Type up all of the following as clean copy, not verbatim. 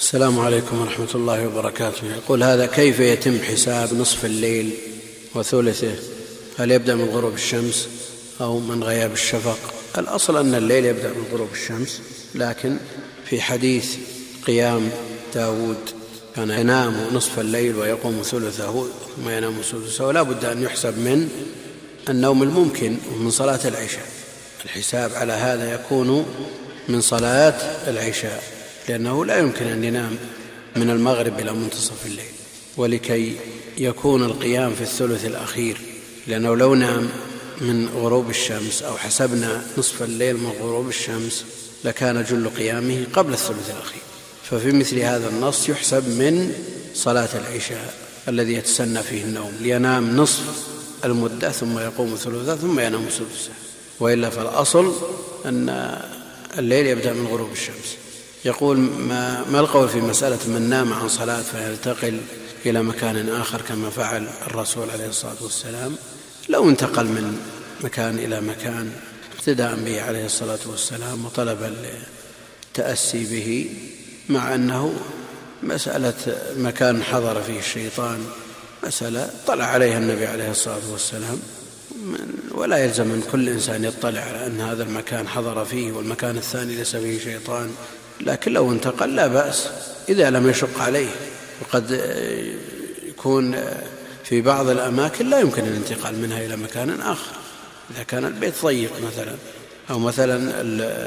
السلام عليكم ورحمة الله وبركاته. يقول هذا: كيف يتم حساب نصف الليل وثلثه؟ هل يبدأ من غروب الشمس أو من غياب الشفق؟ الأصل أن الليل يبدأ من غروب الشمس، لكن في حديث قيام داود كان ينام نصف الليل ويقوم ثلثه ثم ينام ثلثه، ولا بد أن يحسب من النوم الممكن ومن صلاة العشاء. الحساب على هذا يكون من صلاة العشاء، لأنه لا يمكن أن ينام من المغرب إلى منتصف الليل. ولكي يكون القيام في الثلث الأخير، لأنه لو نام من غروب الشمس أو حسبنا نصف الليل من غروب الشمس لكان جل قيامه قبل الثلث الأخير. ففي مثل هذا النص يحسب من صلاة العشاء الذي يتسنى فيه النوم، لينام نصف المدة ثم يقوم ثلثه ثم ينام ثلثه، وإلا فالأصل أن الليل يبدأ من غروب الشمس. يقول: ما القول في مسألة من نام عن صلاة فينتقل إلى مكان آخر كما فعل الرسول عليه الصلاة والسلام؟ لو انتقل من مكان إلى مكان اقتداء به عليه الصلاة والسلام وطلب التأسي به، مع أنه مسألة مكان حضر فيه الشيطان مسألة طلع عليها النبي عليه الصلاة والسلام، ولا يلزم من كل إنسان يطلع على أن هذا المكان حضر فيه والمكان الثاني ليس فيه شيطان. لكن لو انتقل لا بأس إذا لم يشق عليه. وقد يكون في بعض الأماكن لا يمكن الانتقال منها إلى مكان آخر، إذا كان البيت ضيق مثلا، أو مثلا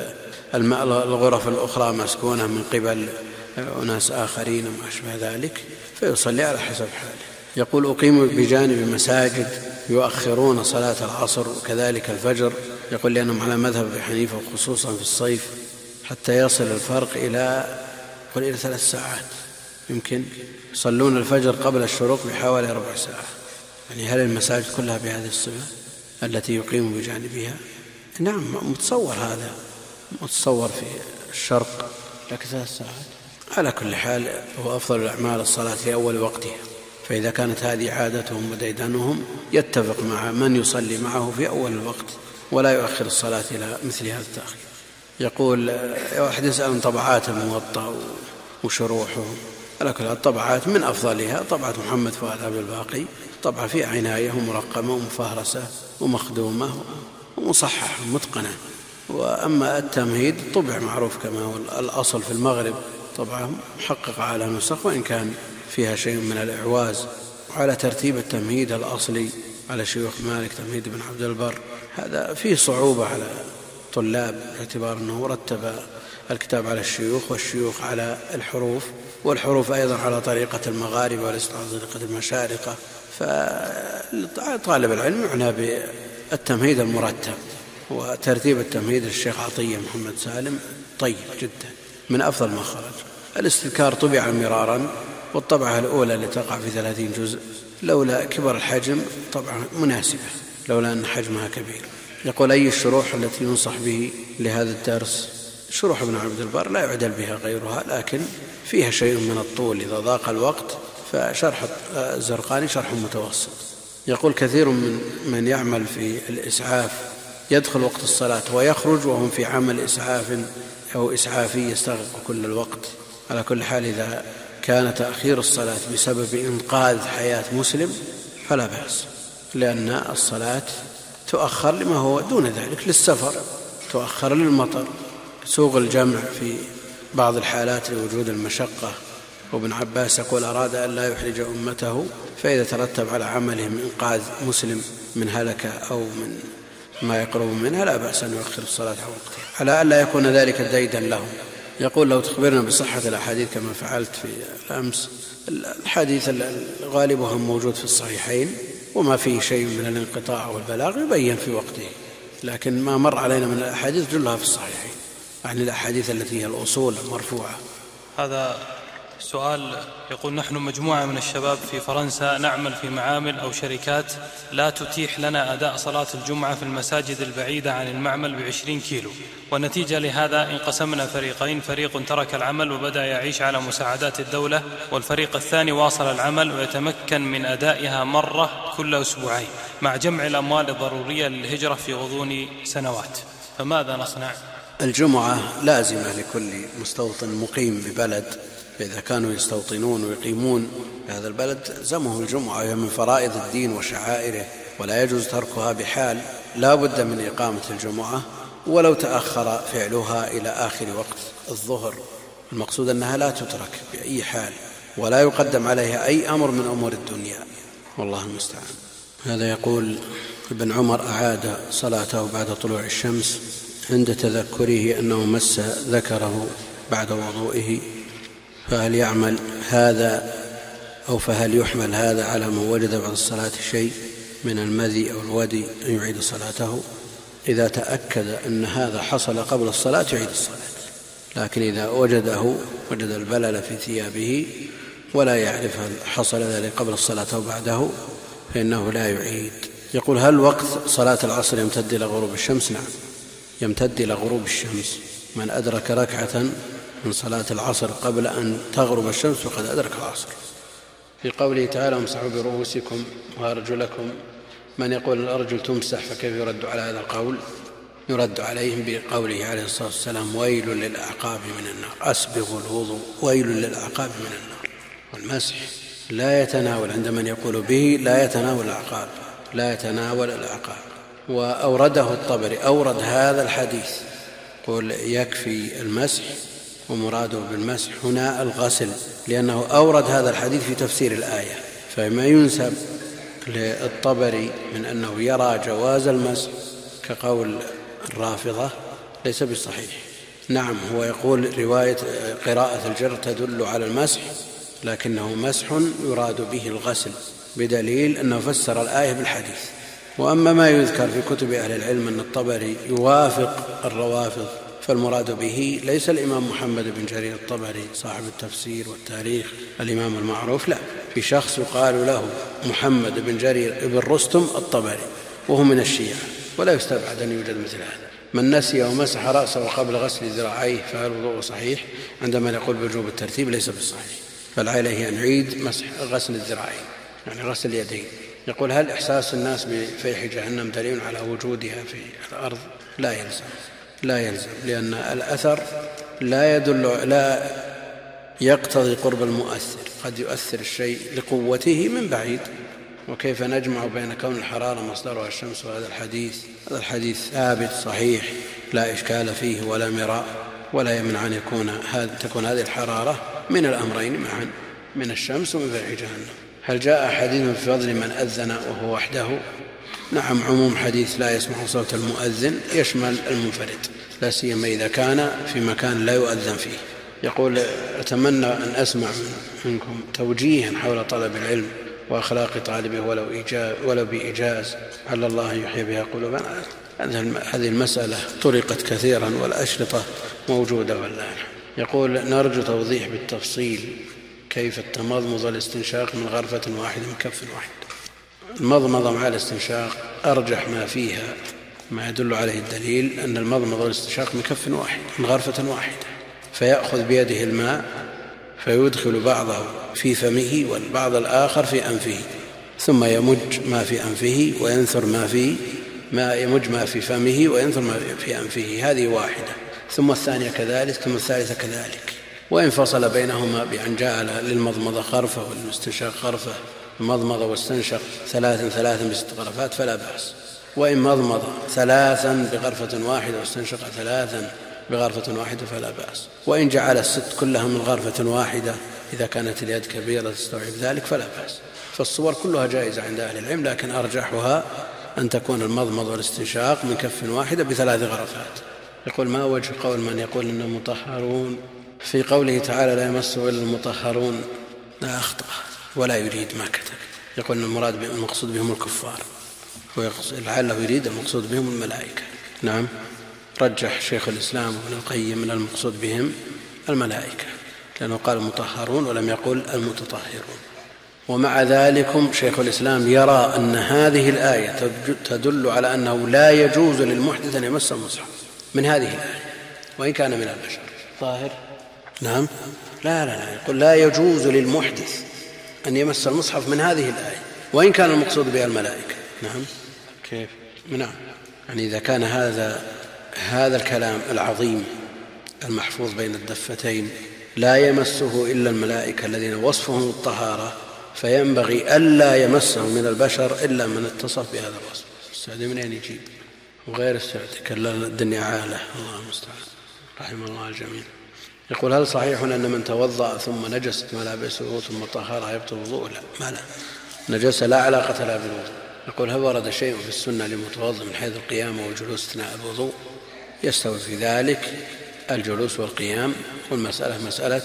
الغرف الأخرى مسكونة من قبل أناس آخرين وما أشبه ذلك، فيصلي على حسب حاله. يقول: أقيم بجانب مساجد يؤخرون صلاة العصر وكذلك الفجر. يقول: لأنهم على مذهب أبي حنيفة خصوصا في الصيف حتى يصل الفرق إلى 3 ساعات، يمكن يصلون الفجر قبل الشروق بحوالي ربع ساعة. يعني هل المساجد كلها بهذه الصفة التي يقيم بجانبها؟ نعم، متصور هذا، متصور في الشرق لك 3 ساعات. على كل حال هو أفضل الأعمال الصلاة في أول وقتها، فإذا كانت هذه عادتهم وديدنهم يتفق مع من يصلي معه في أول الوقت ولا يؤخر الصلاة إلى مثل هذا التأخير. يقول واحد يسأل عن طبعات الموطأ وشروحه. على كل الطبعات من أفضلها طبعة محمد فؤاد عبد الباقي، طبعة في عناية ومرقمة ومفهرسة ومخدومة ومصححة متقنة. وأما التمهيد طبع معروف كما هو الأصل في المغرب، طبعا محقق على نسخ وإن كان فيها شيء من الإعواز، وعلى ترتيب التمهيد الأصلي على شيوخ مالك تمهيد بن عبد البر. هذا فيه صعوبة على طلاب باعتبار أنه رتب الكتاب على الشيوخ والشيوخ على الحروف، والحروف أيضا على طريقة المغاربة وليست على طريقة المشارقة. فطالب العلم يعنى بالتمهيد المرتب، وترتيب التمهيد للشيخ عطية محمد سالم طيب جدا من أفضل ما خرج. الاستذكار طبع مرارا، والطبعة الأولى اللي تقع في 30 جزء لولا كبر الحجم طبعا مناسبة، لولا أن حجمها كبير. يقول: أي الشروح التي ينصح به لهذا الدرس؟ شروح ابن عبد البر لا يعدل بها غيرها، لكن فيها شيء من الطول إذا ضاق الوقت، فشرح الزرقاني شرح متوسط. يقول: كثير من يعمل في الإسعاف يدخل وقت الصلاة ويخرج وهم في عمل إسعاف أو إسعافي يستغرق كل الوقت. على كل حال إذا كان تأخير الصلاة بسبب إنقاذ حياة مسلم فلا بأس، لأن الصلاة تؤخر لما هو دون ذلك، للسفر تؤخر، للمطر، سوق الجمع في بعض الحالات لوجود المشقة. وابن عباس يقول: أراد أن لا يحرج أمته، فإذا ترتب على عملهم إنقاذ مسلم من هلكة أو من ما يقرب منها لا بأس أن يؤخر الصلاة عن وقتها، على أن لا يكون ذلك ديدا لهم. يقول: لو تخبرنا بصحة الأحاديث كما فعلت في الأمس. الحديث غالبها موجود في الصحيحين، وما فيه شيء من الانقطاع والبلاغ يبين في وقته، لكن ما مر علينا من الأحاديث جلها في الصحيحين، يعني الأحاديث التي هي الأصول المرفوعة. هذا سؤال يقول: نحن مجموعة من الشباب في فرنسا نعمل في معامل أو شركات لا تتيح لنا أداء صلاة الجمعة في المساجد البعيدة عن المعمل ب20 كيلو، والنتيجة لهذا انقسمنا فريقين، فريق ترك العمل وبدأ يعيش على مساعدات الدولة، والفريق الثاني واصل العمل ويتمكن من أدائها مرة كل أسبوعين مع جمع الأموال الضرورية للهجرة في غضون سنوات، فماذا نصنع؟ الجمعة لازمة لكل مستوطن مقيم ببلد، فإذا كانوا يستوطنون ويقيمون في هذا البلد زمهم الجمعة، وهي من فرائض الدين وشعائره ولا يجوز تركها بحال، لا بد من إقامة الجمعة ولو تأخر فعلها إلى آخر وقت الظهر. المقصود أنها لا تترك بأي حال ولا يقدم عليها أي أمر من أمور الدنيا، والله المستعان. هذا يقول ابن عمر أعاد صلاته بعد طلوع الشمس عند تذكره أنه مس ذكره بعد وضوئه، فهل يعمل هذا أو فهل يحمل هذا على من وجد بعد الصلاة شيء من المذي أو الودي أن يعيد صلاته؟ إذا تأكد أن هذا حصل قبل الصلاة يعيد الصلاة، لكن إذا وجد البلل في ثيابه ولا يعرف هل حصل ذلك قبل الصلاة أو بعده فإنه لا يعيد. يقول هل وقت صلاة العصر يمتد إلى غروب الشمس؟ نعم، يمتد إلى غروب الشمس. من أدرك ركعة من صلاة العصر قبل أن تغرب الشمس فقد أدرك العصر. في قوله تعالى امسحوا برؤوسكم وأرجلكم، من يقول الأرجل تمسح فكيف يرد على هذا القول؟ يرد عليهم بقوله عليه الصلاة والسلام ويل للأعقاب من النار، أسبغوا الوضوء ويل للأعقاب من النار. والمسح لا يتناول عند من يقول به لا يتناول الأعقاب، لا يتناول الأعقاب. وأورده الطبري، أورد هذا الحديث، قل يكفي المسح، ومراده بالمسح هنا الغسل، لأنه أورد هذا الحديث في تفسير الآية. فما ينسب للطبري من أنه يرى جواز المسح كقول الرافضة ليس بالصحيح. نعم، هو يقول رواية قراءة الجر تدل على المسح، لكنه مسح يراد به الغسل، بدليل أنه فسر الآية بالحديث. وأما ما يذكر في كتب أهل العلم أن الطبري يوافق الروافض فالمراد به ليس الإمام محمد بن جرير الطبري صاحب التفسير والتاريخ الإمام المعروف، لا، في شخص يقال له محمد بن جرير بن رستم الطبري وهو من الشيعة، ولا يستبعد أن يوجد مثل هذا. من نسي ومسح رأسه قبل غسل ذراعيه فهل وضوءه صحيح؟ عندما يقول بوجوب الترتيب ليس بالصحيح، بل عليه أن يعيد مسح غسل الذراعين يعني غسل اليدين. يقول هل إحساس الناس بفيح جهنم دليل على وجودها في الأرض؟ لا يلزم، لأن الأثر لا يقتضي قرب المؤثر، قد يؤثر الشيء لقوته من بعيد. وكيف نجمع بين كون الحرارة مصدرها الشمس وهذا الحديث؟ هذا الحديث ثابت صحيح لا إشكال فيه ولا مراء، ولا يمنع أن تكون هذه الحرارة من الأمرين معا، من الشمس ومن فيح جهنم. هل جاء حديث في فضل من أذن وهو وحده؟ نعم، عموم حديث لا يسمع صوت المؤذن يشمل المنفرد، لا سيما إذا كان في مكان لا يؤذن فيه. يقول أتمنى أن أسمع منكم توجيها حول طلب العلم وأخلاق طالبه ولو بإيجاز، على الله يحيي بها قلوبنا. هذه المسألة طرقت كثيرا والأشرطة موجودة والآن. يقول نرجو توضيح بالتفصيل كيف التمضمض والاستنشاق من غرفة واحدة من كف واحد. المضمضة مع الاستنشاق أرجح ما فيها، ما يدل عليه الدليل أن المضمضة والاستنشاق من كف واحد من غرفة واحدة، فيأخذ بيده الماء فيدخل بعضه في فمه والبعض الآخر في أنفه، ثم يمج ما في أنفه وينثر يمج ما في فمه وينثر ما في أنفه، هذه واحدة، ثم الثانية كذلك، ثم الثالثة كذلك. وإن فصل بينهما بأن جعل للمضمضة غرفة والاستنشاق غرفة، المضمضة واستنشق ثلاثا بست غرفات فلا بأس. وإن مضمض ثلاثا بغرفة واحدة واستنشق ثلاثا بغرفة واحدة فلا بأس. وإن جعل الست كلها من غرفة واحدة إذا كانت اليد كبيرة تستوعب ذلك فلا بأس. فالصور كلها جائزة عند أهل العلم، لكن أرجحها أن تكون المضمض والاستنشاق من كف واحدة بثلاث غرفات. يقول ما وجه قول من يقول إنهم مطهرون؟ في قوله تعالى لا يمسه إلا المطهرون لا أخطأ ولا يريد ما كتب، يقول إن المقصود بهم الكفار، لعله يريد المقصود بهم الملائكة. نعم، رجح شيخ الإسلام ابن القيم من المقصود بهم الملائكة، لأنه قال المطهرون ولم يقل المتطهرون. ومع ذلك شيخ الإسلام يرى أن هذه الآية تدل على أنه لا يجوز للمحدث أن يمس المصحف من هذه الآية وإن كان من البشر. ظاهر؟ نعم، لا يقول لا يجوز للمحدث أن يمس المصحف من هذه الآية وإن كان المقصود بها الملائكة. نعم، كيف؟ نعم، يعني إذا كان هذا هذا الكلام العظيم المحفوظ بين الدفتين لا يمسه إلا الملائكة الذين وصفهم الطهارة، فينبغي ألا يمسه من البشر إلا من اتصف بهذا الوصف. السعدي منين يجيب؟ وغير السعدي كلا الدنيا عالة، الله المستعان، رحم الله الجميع. يقول: هل صحيح أن من توضأ ثم نجست ملابسه ثم طهرها يبطل وضوءه؟ لا، ما لا، نجاسة لا علاقة لها بالوضوء. يقول: هل ورد شيء في السنة للمتوضئ من حيث القيام والجلوس أثناء الوضوء؟ يستوي في ذلك الجلوس والقيام، والمسألة مسألة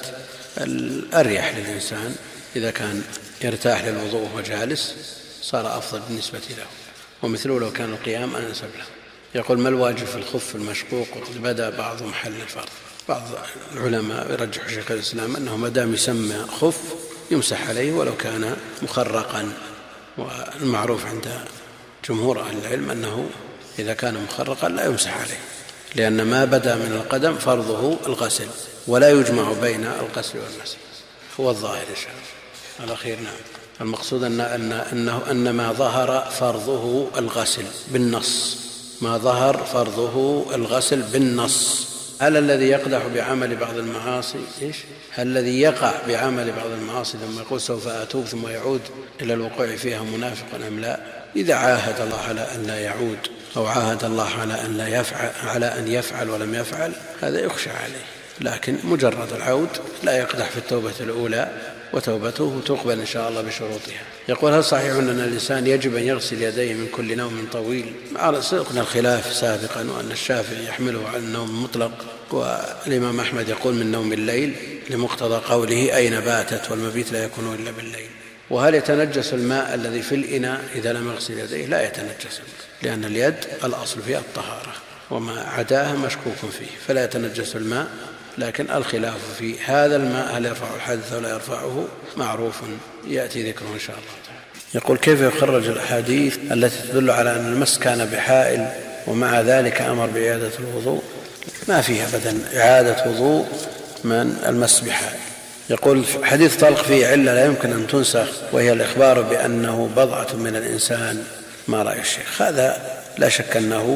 الأريح للإنسان، إذا كان يرتاح للوضوء وهو جالس صار أفضل بالنسبة له، ومثله لو كان القيام أنسب له. يقول: ما الواجب في الخف المشقوق وقد بدأ بعض محل الفرض؟ بعض العلماء يرجح شيخ الإسلام أنه ما دام يسمى خف يمسح عليه ولو كان مخرقا، والمعروف عند جمهور أهل العلم أنه إذا كان مخرقا لا يمسح عليه، لأن ما بدأ من القدم فرضه الغسل، ولا يجمع بين الغسل والمسح، هو الظاهر إن شاء الله. الأخير نعم، المقصود أن ما ظهر فرضه الغسل بالنص، ما ظهر فرضه الغسل بالنص. هل الذي يقدح بعمل بعض المعاصي هل الذي يقع بعمل بعض المعاصي ثم يقول سوف أتوب ثم يعود إلى الوقوع فيها منافق أم لا؟ إذا عاهد الله على أن لا يعود أو عاهد الله على أن يفعل ولم يفعل هذا يخشى عليه، لكن مجرد العود لا يقدح في التوبة الأولى، وتوبته تقبل إن شاء الله بشروطها. يقول: هل صحيح أن الإنسان يجب أن يغسل يديه من كل نوم طويل؟ سبقنا الخلاف سابقا، وأن الشافعي يحمله على النوم المطلق، والإمام أحمد يقول من نوم الليل لمقتضى قوله أين باتت، والمبيت لا يكون إلا بالليل. وهل يتنجس الماء الذي في الإناء إذا لم يغسل يديه؟ لا يتنجس، لأن اليد الأصل فيها الطهارة، وما عداها مشكوك فيه، فلا يتنجس الماء. لكن الخلاف في هذا الماء هل يرفع الحدث ولا يرفعه معروف يأتي ذكره إن شاء الله تعالى. يقول: كيف يخرج الأحاديث التي تدل على أن المس كان بحائل ومع ذلك أمر بإعادة الوضوء؟ ما فيها أبدا إعادة وضوء من المس بحائل. يقول: حديث طلق فيه علة لا يمكن أن تنسخ، وهي الإخبار بأنه بضعة من الإنسان، ما رأي الشيخ؟ هذا لا شك أنه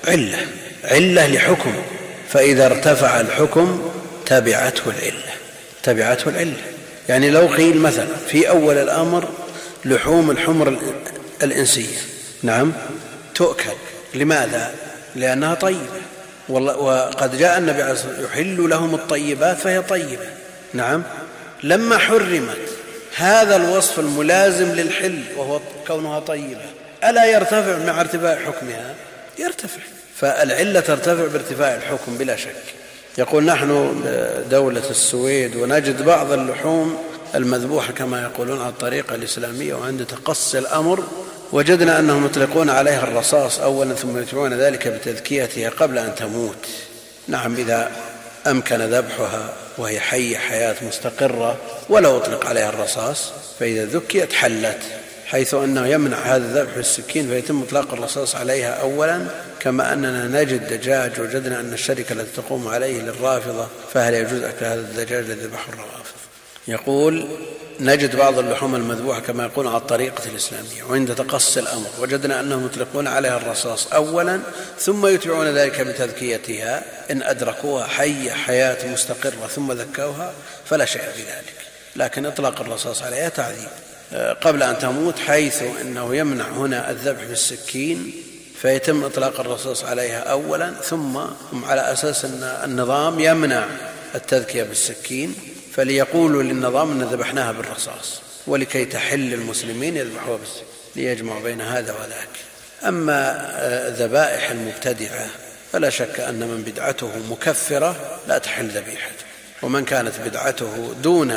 علة لحكم، فإذا ارتفع الحكم تبعته العلة. يعني لو قيل مثلا في أول الأمر لحوم الحمر الإنسية نعم تؤكل، لماذا؟ لأنها طيبة، وقد جاء النبي عليه الصلاة والسلام يحل لهم الطيبات فهي طيبة. نعم، لما حرمت هذا الوصف الملازم للحل وهو كونها طيبة ألا يرتفع مع ارتفاع حكمها؟ يرتفع، فالعلة ترتفع بارتفاع الحكم بلا شك. يقول: نحن دولة السويد ونجد بعض اللحوم المذبوحة كما يقولون على الطريقة الإسلامية، وعند تقصي الأمر وجدنا أنهم يطلقون عليها الرصاص أولا ثم يتبعون ذلك بتذكيتها قبل أن تموت. نعم، إذا أمكن ذبحها وهي حية حياة مستقرة ولو أطلق عليها الرصاص فإذا ذكيت حلت، حيث أنه يمنع هذا الذبح بالسكين فيتم إطلاق الرصاص عليها أولا، كما أننا نجد دجاج وجدنا أن الشركة التي تقوم عليه للرافضة، فهل يجوز أكل هذا الدجاج الذي ذبحه الروافض؟ يقول: نجد بعض اللحوم المذبوحة كما يقولون على الطريقة الإسلامية، وعند تقصي الأمر وجدنا أنهم يطلقون عليها الرصاص أولا ثم يتبعون ذلك بتذكيتها، إن أدركوها حية حياة مستقرة ثم ذكوها فلا شيء في ذلك، لكن إطلاق الرصاص عليها تعذيب قبل أن تموت، حيث أنه يمنع هنا الذبح بالسكين فيتم إطلاق الرصاص عليها أولا، ثم على أساس أن النظام يمنع التذكية بالسكين فليقولوا للنظام أن ذبحناها بالرصاص، ولكي تحل المسلمين يذبحوها بالسكين ليجمع بين هذا وذاك. أما ذبائح المبتدعة فلا شك أن من بدعته مكفرة لا تحل ذبيحته، ومن كانت بدعته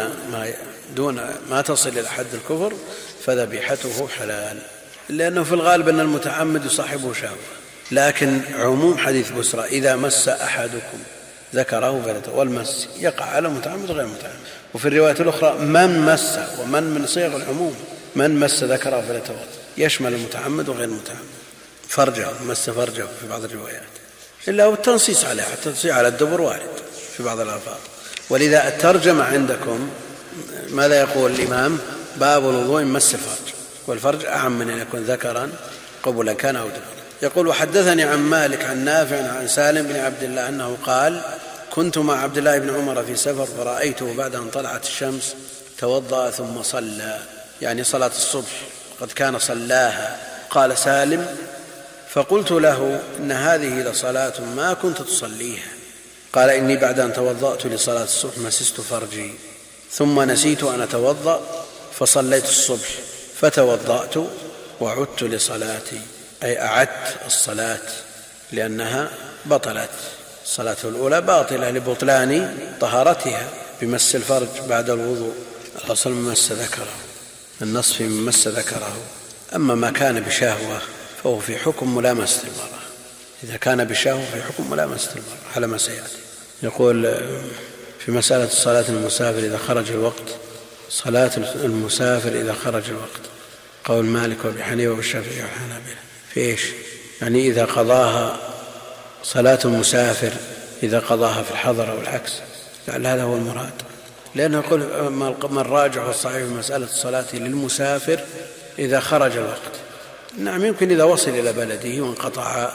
دون ما تصل إلى حد الكفر فذبيحته حلال، لأنه في الغالب أن المتعمد يصاحبه شهوة. لكن عموم حديث بسرى إذا مس أحدكم ذكره فليتوضأ، والمس يقع على متعمد وغير متعمد. وفي الرواية الأخرى من مس، ومن من صيغ العموم، من مس ذكره فليتوضأ، يشمل المتعمد وغير المتعمد. فرجه، مس فرجه في بعض الروايات، إلا هو التنصيص عليها، التنصيص على الدبر وارد في بعض الألفاظ. ولذا الترجمة عندكم ماذا يقول الإمام؟ باب الوضوء مس الفرج، والفرج أعم من أن يكون ذكرا قبلا كان أو دبرا. يقول: وحدثني عن مالك عن نافع عن سالم بن عبد الله أنه قال: كنت مع عبد الله بن عمر في سفر فرأيته بعد أن طلعت الشمس توضأ ثم صلى، يعني صلاة الصبح قد كان صلاها. قال سالم: فقلت له: إن هذه لصلاة ما كنت تصليها. قال: إني بعد أن توضأت لصلاة الصبح مسست فرجي ثم نسيت أن أتوضأ فصليت الصبح فتوضأت وعدت لصلاتي، أي أعدت الصلاة لأنها بطلت، الصلاة الأولى باطلة لبطلان طهارتها بمس الفرج بعد الوضوء. الأصل من مس ذكره، النصف من مس ذكره. أما ما كان بشهوة فهو في حكم ملامسة المرأة، إذا كان بشهوة في حكم ملامسة المرأة على ما سيأتي. يقول في مسألة صلاة المسافر إذا خرج الوقت، صلاة المسافر إذا خرج الوقت قول مالك وأبي حنيفة والشافعي والحنابلة في إيش؟ يعني إذا قضاها صلاة المسافر إذا قضاها في الحضر أو العكس، لعل هذا هو المراد، لأنه يقول من راجع الصحيح في مسألة الصلاة للمسافر إذا خرج الوقت. نعم، يمكن إذا وصل إلى بلده وانقطع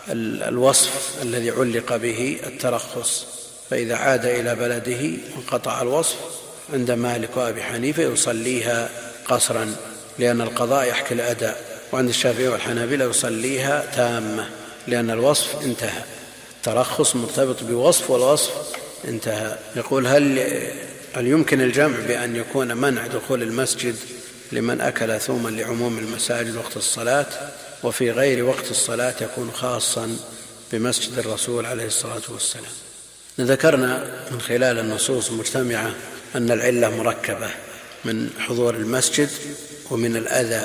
الوصف الذي علق به الترخص، فإذا عاد إلى بلده وانقطع الوصف عند مالك وأبي حنيفة يصليها قصرا، لأن القضاء يحكي الأداء، وعند الشافعي والحنابلة يصليها تامة لأن الوصف انتهى، الترخص مرتبط بوصف والوصف انتهى. يقول: هل يمكن الجمع بأن يكون منع دخول المسجد لمن أكل ثوما لعموم المساجد وقت الصلاة، وفي غير وقت الصلاة يكون خاصا بمسجد الرسول عليه الصلاة والسلام؟ ذكرنا من خلال النصوص المجتمعة أن العلة مركبة من حضور المسجد ومن الأذى،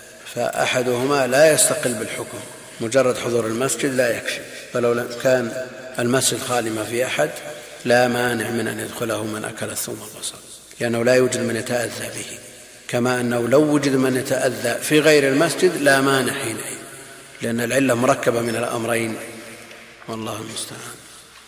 فأحدهما لا يستقل بالحكم، مجرد حضور المسجد لا يكفي، فلو كان المسجد خالي ما في أحد لا مانع من أن يدخله من أكل الثوم والبصل، لأنه لا يوجد من يتأذى به، كما أنه لو وجد من يتأذى في غير المسجد لا مانع حينئذ، لأن العلة مركبة من الأمرين، والله المستعان.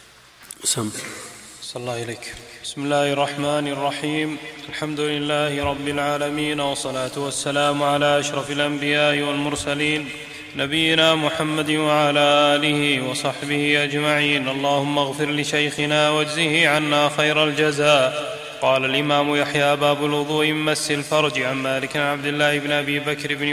صلى الله إليك. بسم الله الرحمن الرحيم. الحمد لله رب العالمين، والصلاة والسلام على أشرف الأنبياء والمرسلين نبينا محمد وعلى آله وصحبه أجمعين. اللهم اغفر لشيخنا واجزه عنا خير الجزاء. قال الإمام يحيى: باب الوضوء من مس الفرج. عن مالك عن عبد الله بن أبي بكر بن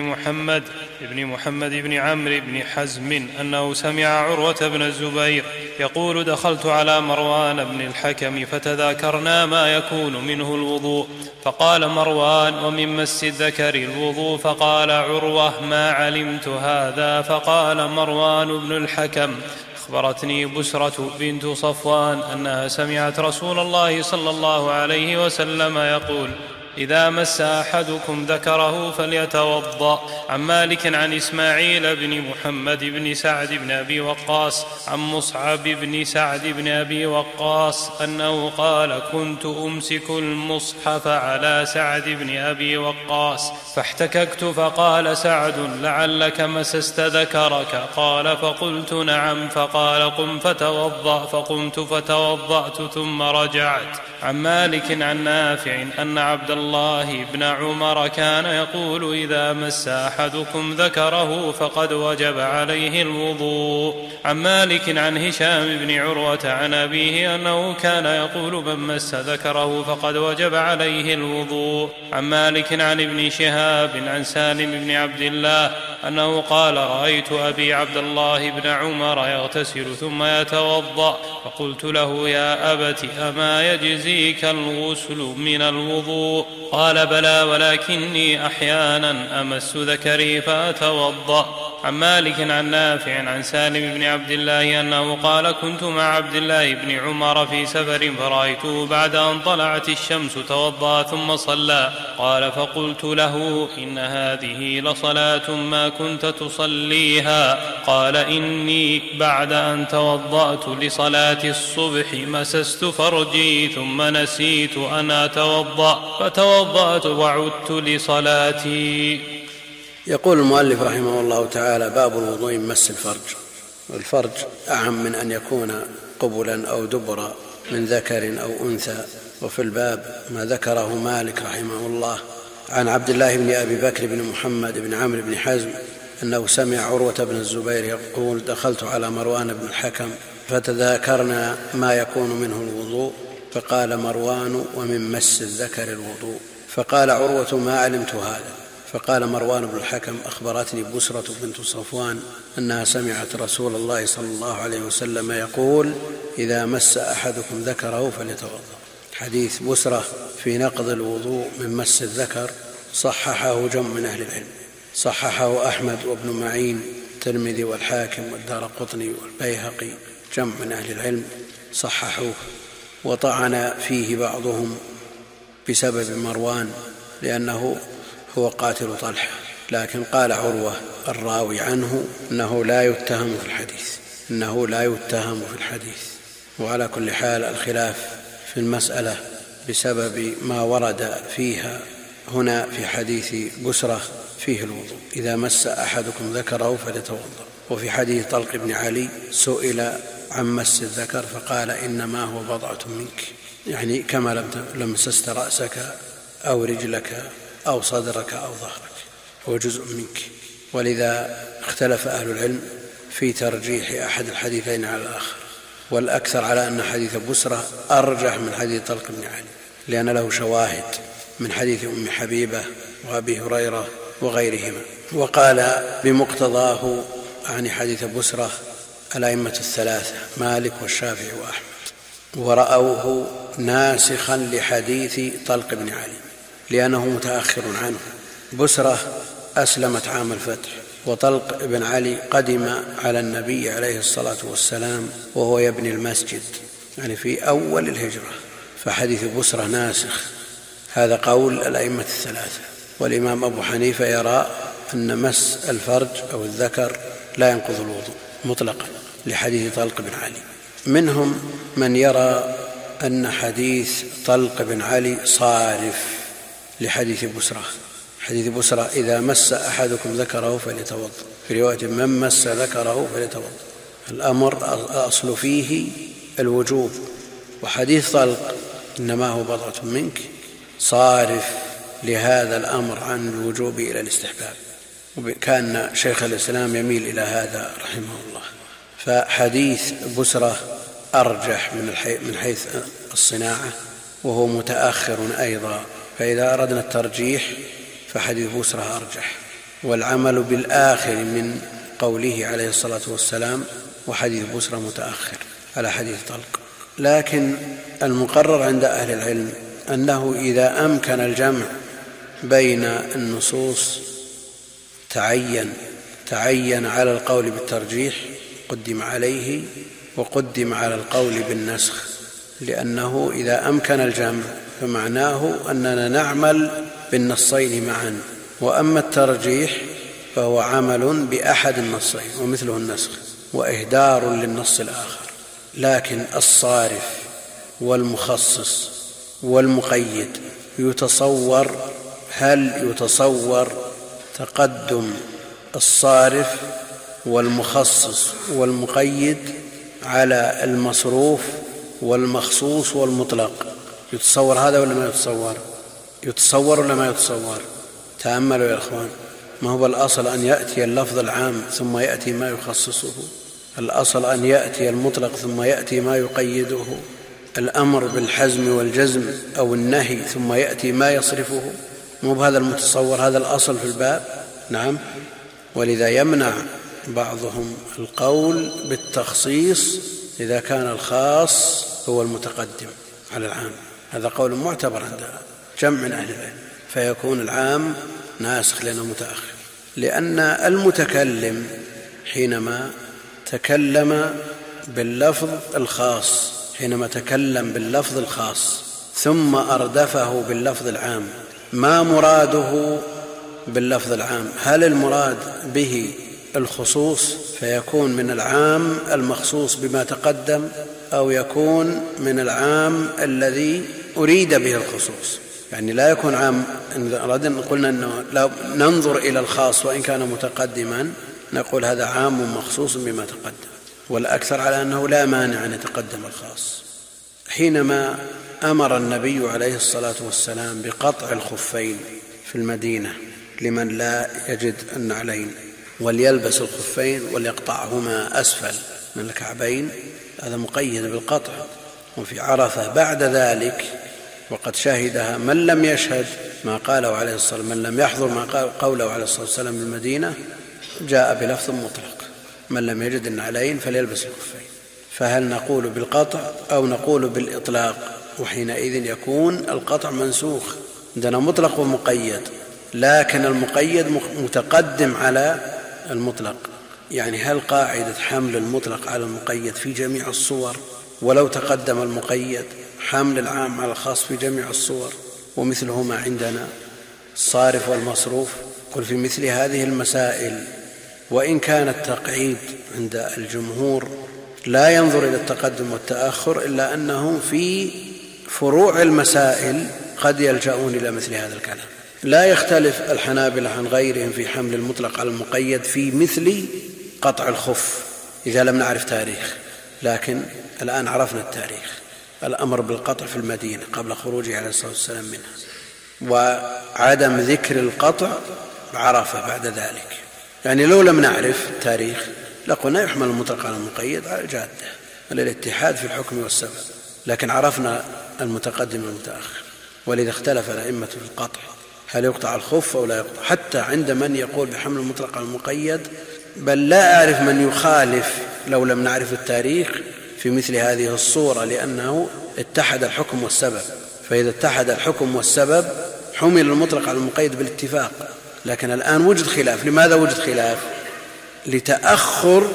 محمد بن عمرو بن حزم أنه سمع عروة بن الزبير يقول: دخلت على مروان بن الحكم فتذاكرنا ما يكون منه الوضوء، فقال مروان: ومن مس الذكر الوضوء؟ فقال عروة: ما علمت هذا. فقال مروان بن الحكم: أخبرتني بسرة بنت صفوان أنها سمعت رسول الله صلى الله عليه وسلم يقول: إذا مس أحدكم ذكره فليتوضأ. عن مالك عن إسماعيل بن محمد بن سعد بن أبي وقاص عن مصعب بن سعد بن أبي وقاص أنه قال: كنت أمسك المصحف على سعد بن أبي وقاص فاحتككت، فقال سعد: لعلك مسست ذكرك؟ قال: فقلت: نعم. فقال: قم فتوضأ. فقمت فتوضأت ثم رجعت. عن مالك عن نافع أن عبد الله بن عمر كان يقول: إذا مس أحدكم ذكره فقد وجب عليه الوضوء. عن مالك عن هشام بن عروة عن أبيه أنه كان يقول: من مس ذكره فقد وجب عليه الوضوء. عن مالك عن ابن شهاب عن سالم بن عبد الله أنه قال: رأيت أبي عبد الله بن عمر يغتسل ثم يتوضأ، فقلت له: يا أبت، أما يجزيك الغسل من الوضوء؟ قال: بلى، ولكني أحيانا أمس ذكري فأتوضأ. عن مالك عن نافع عن سالم بن عبد الله أنه قال: كنت مع عبد الله بن عمر في سفر فرأيته بعد أن طلعت الشمس توضأ ثم صلى. قال: فقلت له: إن هذه لصلاة ما كنت تصليها. قال: إني بعد أن توضأت لصلاة الصبح مسست فرجي ثم نسيت أن أتوضأ فتوضأت وعدت لصلاتي. يقول المؤلف رحمه الله تعالى: باب الوضوء من مس الفرج. الفرج أعم من أن يكون قبلا أو دبرا من ذكر أو أنثى. وفي الباب ما ذكره مالك رحمه الله عن عبد الله بن أبي بكر بن محمد بن عمرو بن حزم أنه سمع عروة بن الزبير يقول: دخلت على مروان بن الحكم فتذاكرنا ما يكون منه الوضوء، فقال مروان: ومن مس الذكر الوضوء. فقال عروة: ما علمت هذا. فقال مروان بن الحكم: أخبرتني بسرة بنت صفوان أنها سمعت رسول الله صلى الله عليه وسلم يقول: إذا مس أحدكم ذكره فليتوضأ. حديث بسرة في نقض الوضوء من مس الذكر صححه جمع من أهل العلم، صححه أحمد وابن معين الترمذي والحاكم والدارقطني والبيهقي، جمع من أهل العلم صححوه. وطعن فيه بعضهم بسبب مروان لأنه هو قاتل طلحة، لكن قال عروة الراوي عنه إنه لا يتهم في الحديث. وعلى كل حال الخلاف في المسألة بسبب ما ورد فيها هنا في حديث بسرة فيه الوضوء: إذا مس أحدكم ذكره فليتوضأ. وفي حديث طلق بن علي سئل عن مس الذكر فقال: إنما هو بضعة منك، يعني كما لم مسست رأسك أو رجلك أو صدرك أو ظهرك، هو جزء منك. ولذا اختلف أهل العلم في ترجيح أحد الحديثين على الآخر، والأكثر على أن حديث بسرة أرجح من حديث طلق بن علي، لأن له شواهد من حديث أم حبيبة وأبي هريرة وغيرهما. وقال بمقتضاه عن حديث بسرة الأئمة الثلاثة مالك والشافعي وأحمد، ورأوه ناسخا لحديث طلق بن علي لأنه متأخر عنه. بسرة أسلمت عام الفتح، وطلق بن علي قدم على النبي عليه الصلاة والسلام وهو يبني المسجد، يعني في أول الهجرة، فحديث بسرة ناسخ. هذا قول الأئمة الثلاثة. والإمام أبو حنيفة يرى أن مس الفرج أو الذكر لا ينقض الوضوء مطلقا لحديث طلق بن علي. منهم من يرى أن حديث طلق بن علي صارف لحديث بسرة. حديث بسرة: إذا مس أحدكم ذكره فليتوضأ، في رواية: من مس ذكره فليتوضأ. الأمر الأصل فيه الوجوب، وحديث طلق إنما هو بضعة منك صارف لهذا الأمر عن الوجوب إلى الاستحباب. وكان شيخ الإسلام يميل إلى هذا رحمه الله. فحديث بسرة أرجح من حيث الصناعة، وهو متأخر أيضا، فإذا أردنا الترجيح فحديث بسرة أرجح، والعمل بالآخر من قوله عليه الصلاة والسلام، وحديث بسرة متأخر على حديث طلق. لكن المقرر عند أهل العلم أنه إذا أمكن الجمع بين النصوص تعين على القول بالترجيح قدم عليه، وقدم على القول بالنسخ، لأنه إذا أمكن الجمع فمعناه أننا نعمل بالنصين معا. وأما الترجيح فهو عمل بأحد النصين ومثله النسخ، وإهدار للنص الآخر. لكن الصارف والمخصص والمقيد هل يتصور تقدم الصارف والمخصص والمقيد على المصروف والمخصوص والمطلق؟ يتصور هذا ولا ما يتصور ولا ما يتصور؟ تأملوا يا أخوان، ما هو الأصل أن يأتي اللفظ العام ثم يأتي ما يخصصه؟ الأصل أن يأتي المطلق ثم يأتي ما يقيده؟ الأمر بالحزم والجزم أو النهي ثم يأتي ما يصرفه؟ مو بهذا المتصور، هذا الأصل في الباب. نعم. ولذا يمنع بعضهم القول بالتخصيص إذا كان الخاص هو المتقدم على العام، هذا قول معتبر عند جمع من أهل العلم، فيكون العام ناسخ لأنه متأخر. لأن المتكلم حينما تكلم باللفظ الخاص ثم أردفه باللفظ العام، ما مراده باللفظ العام؟ هل المراد به الخصوص فيكون من العام المخصوص بما تقدم، أو يكون من العام الذي أريد به الخصوص؟ يعني لا يكون عام. إن أردنا قلنا أنه لا ننظر إلى الخاص وإن كان متقدما نقول هذا عام مخصوص بما تقدم، والأكثر على أنه لا مانع أن يتقدم الخاص. حينما أمر النبي عليه الصلاة والسلام بقطع الخفين في المدينة لمن لا يجد النعلين، وليلبس الخفين وليقطعهما أسفل من الكعبين، هذا مقيد بالقطع. وفي عرفة بعد ذلك وقد شهدها من لم يشهد ما قاله عليه الصلاة والسلام، من لم يحضر ما قوله عليه الصلاة والسلام بالمدينة، جاء بلفظ مطلق: من لم يجد النعلين فليلبس الخفين. فهل نقول بالقطع أو نقول بالإطلاق؟ وحينئذ يكون القطع منسوخ. عندنا مطلق ومقيد، لكن المقيد متقدم على المطلق. يعني هل قاعدة حمل المطلق على المقيد في جميع الصور، ولو تقدم المقيد حمل العام على الخاص في جميع الصور؟ ومثلهما عندنا الصارف والمصروف. قل في مثل هذه المسائل وإن كان التقعيد عند الجمهور لا ينظر إلى التقدم والتأخر، إلا أنه في فروع المسائل قد يلجؤون إلى مثل هذا الكلام. لا يختلف الحنابلة عن غيرهم في حمل المطلق على المقيد في مثل قطع الخف إذا لم نعرف تاريخ، لكن الآن عرفنا التاريخ، الأمر بالقطع في المدينة قبل خروجه عليه الصلاة والسلام منها، وعدم ذكر القطع عرفة بعد ذلك. يعني لو لم نعرف التاريخ لقلنا يحمل المطلق على المقيد على الجادة للاتحاد في الحكم والسبب، لكن عرفنا المتقدم والمتأخر. ولذا اختلف الأئمة في القطع، هل يقطع الخف أو لا يقطع، حتى عند من يقول بحمل المطلق على المقيد. بل لا أعرف من يخالف لو لم نعرف التاريخ في مثل هذه الصورة، لأنه اتحد الحكم والسبب. فإذا اتحد الحكم والسبب حمل المطلق على المقيد بالاتفاق. لكن الآن وجد خلاف. لماذا وجد خلاف؟ لتأخر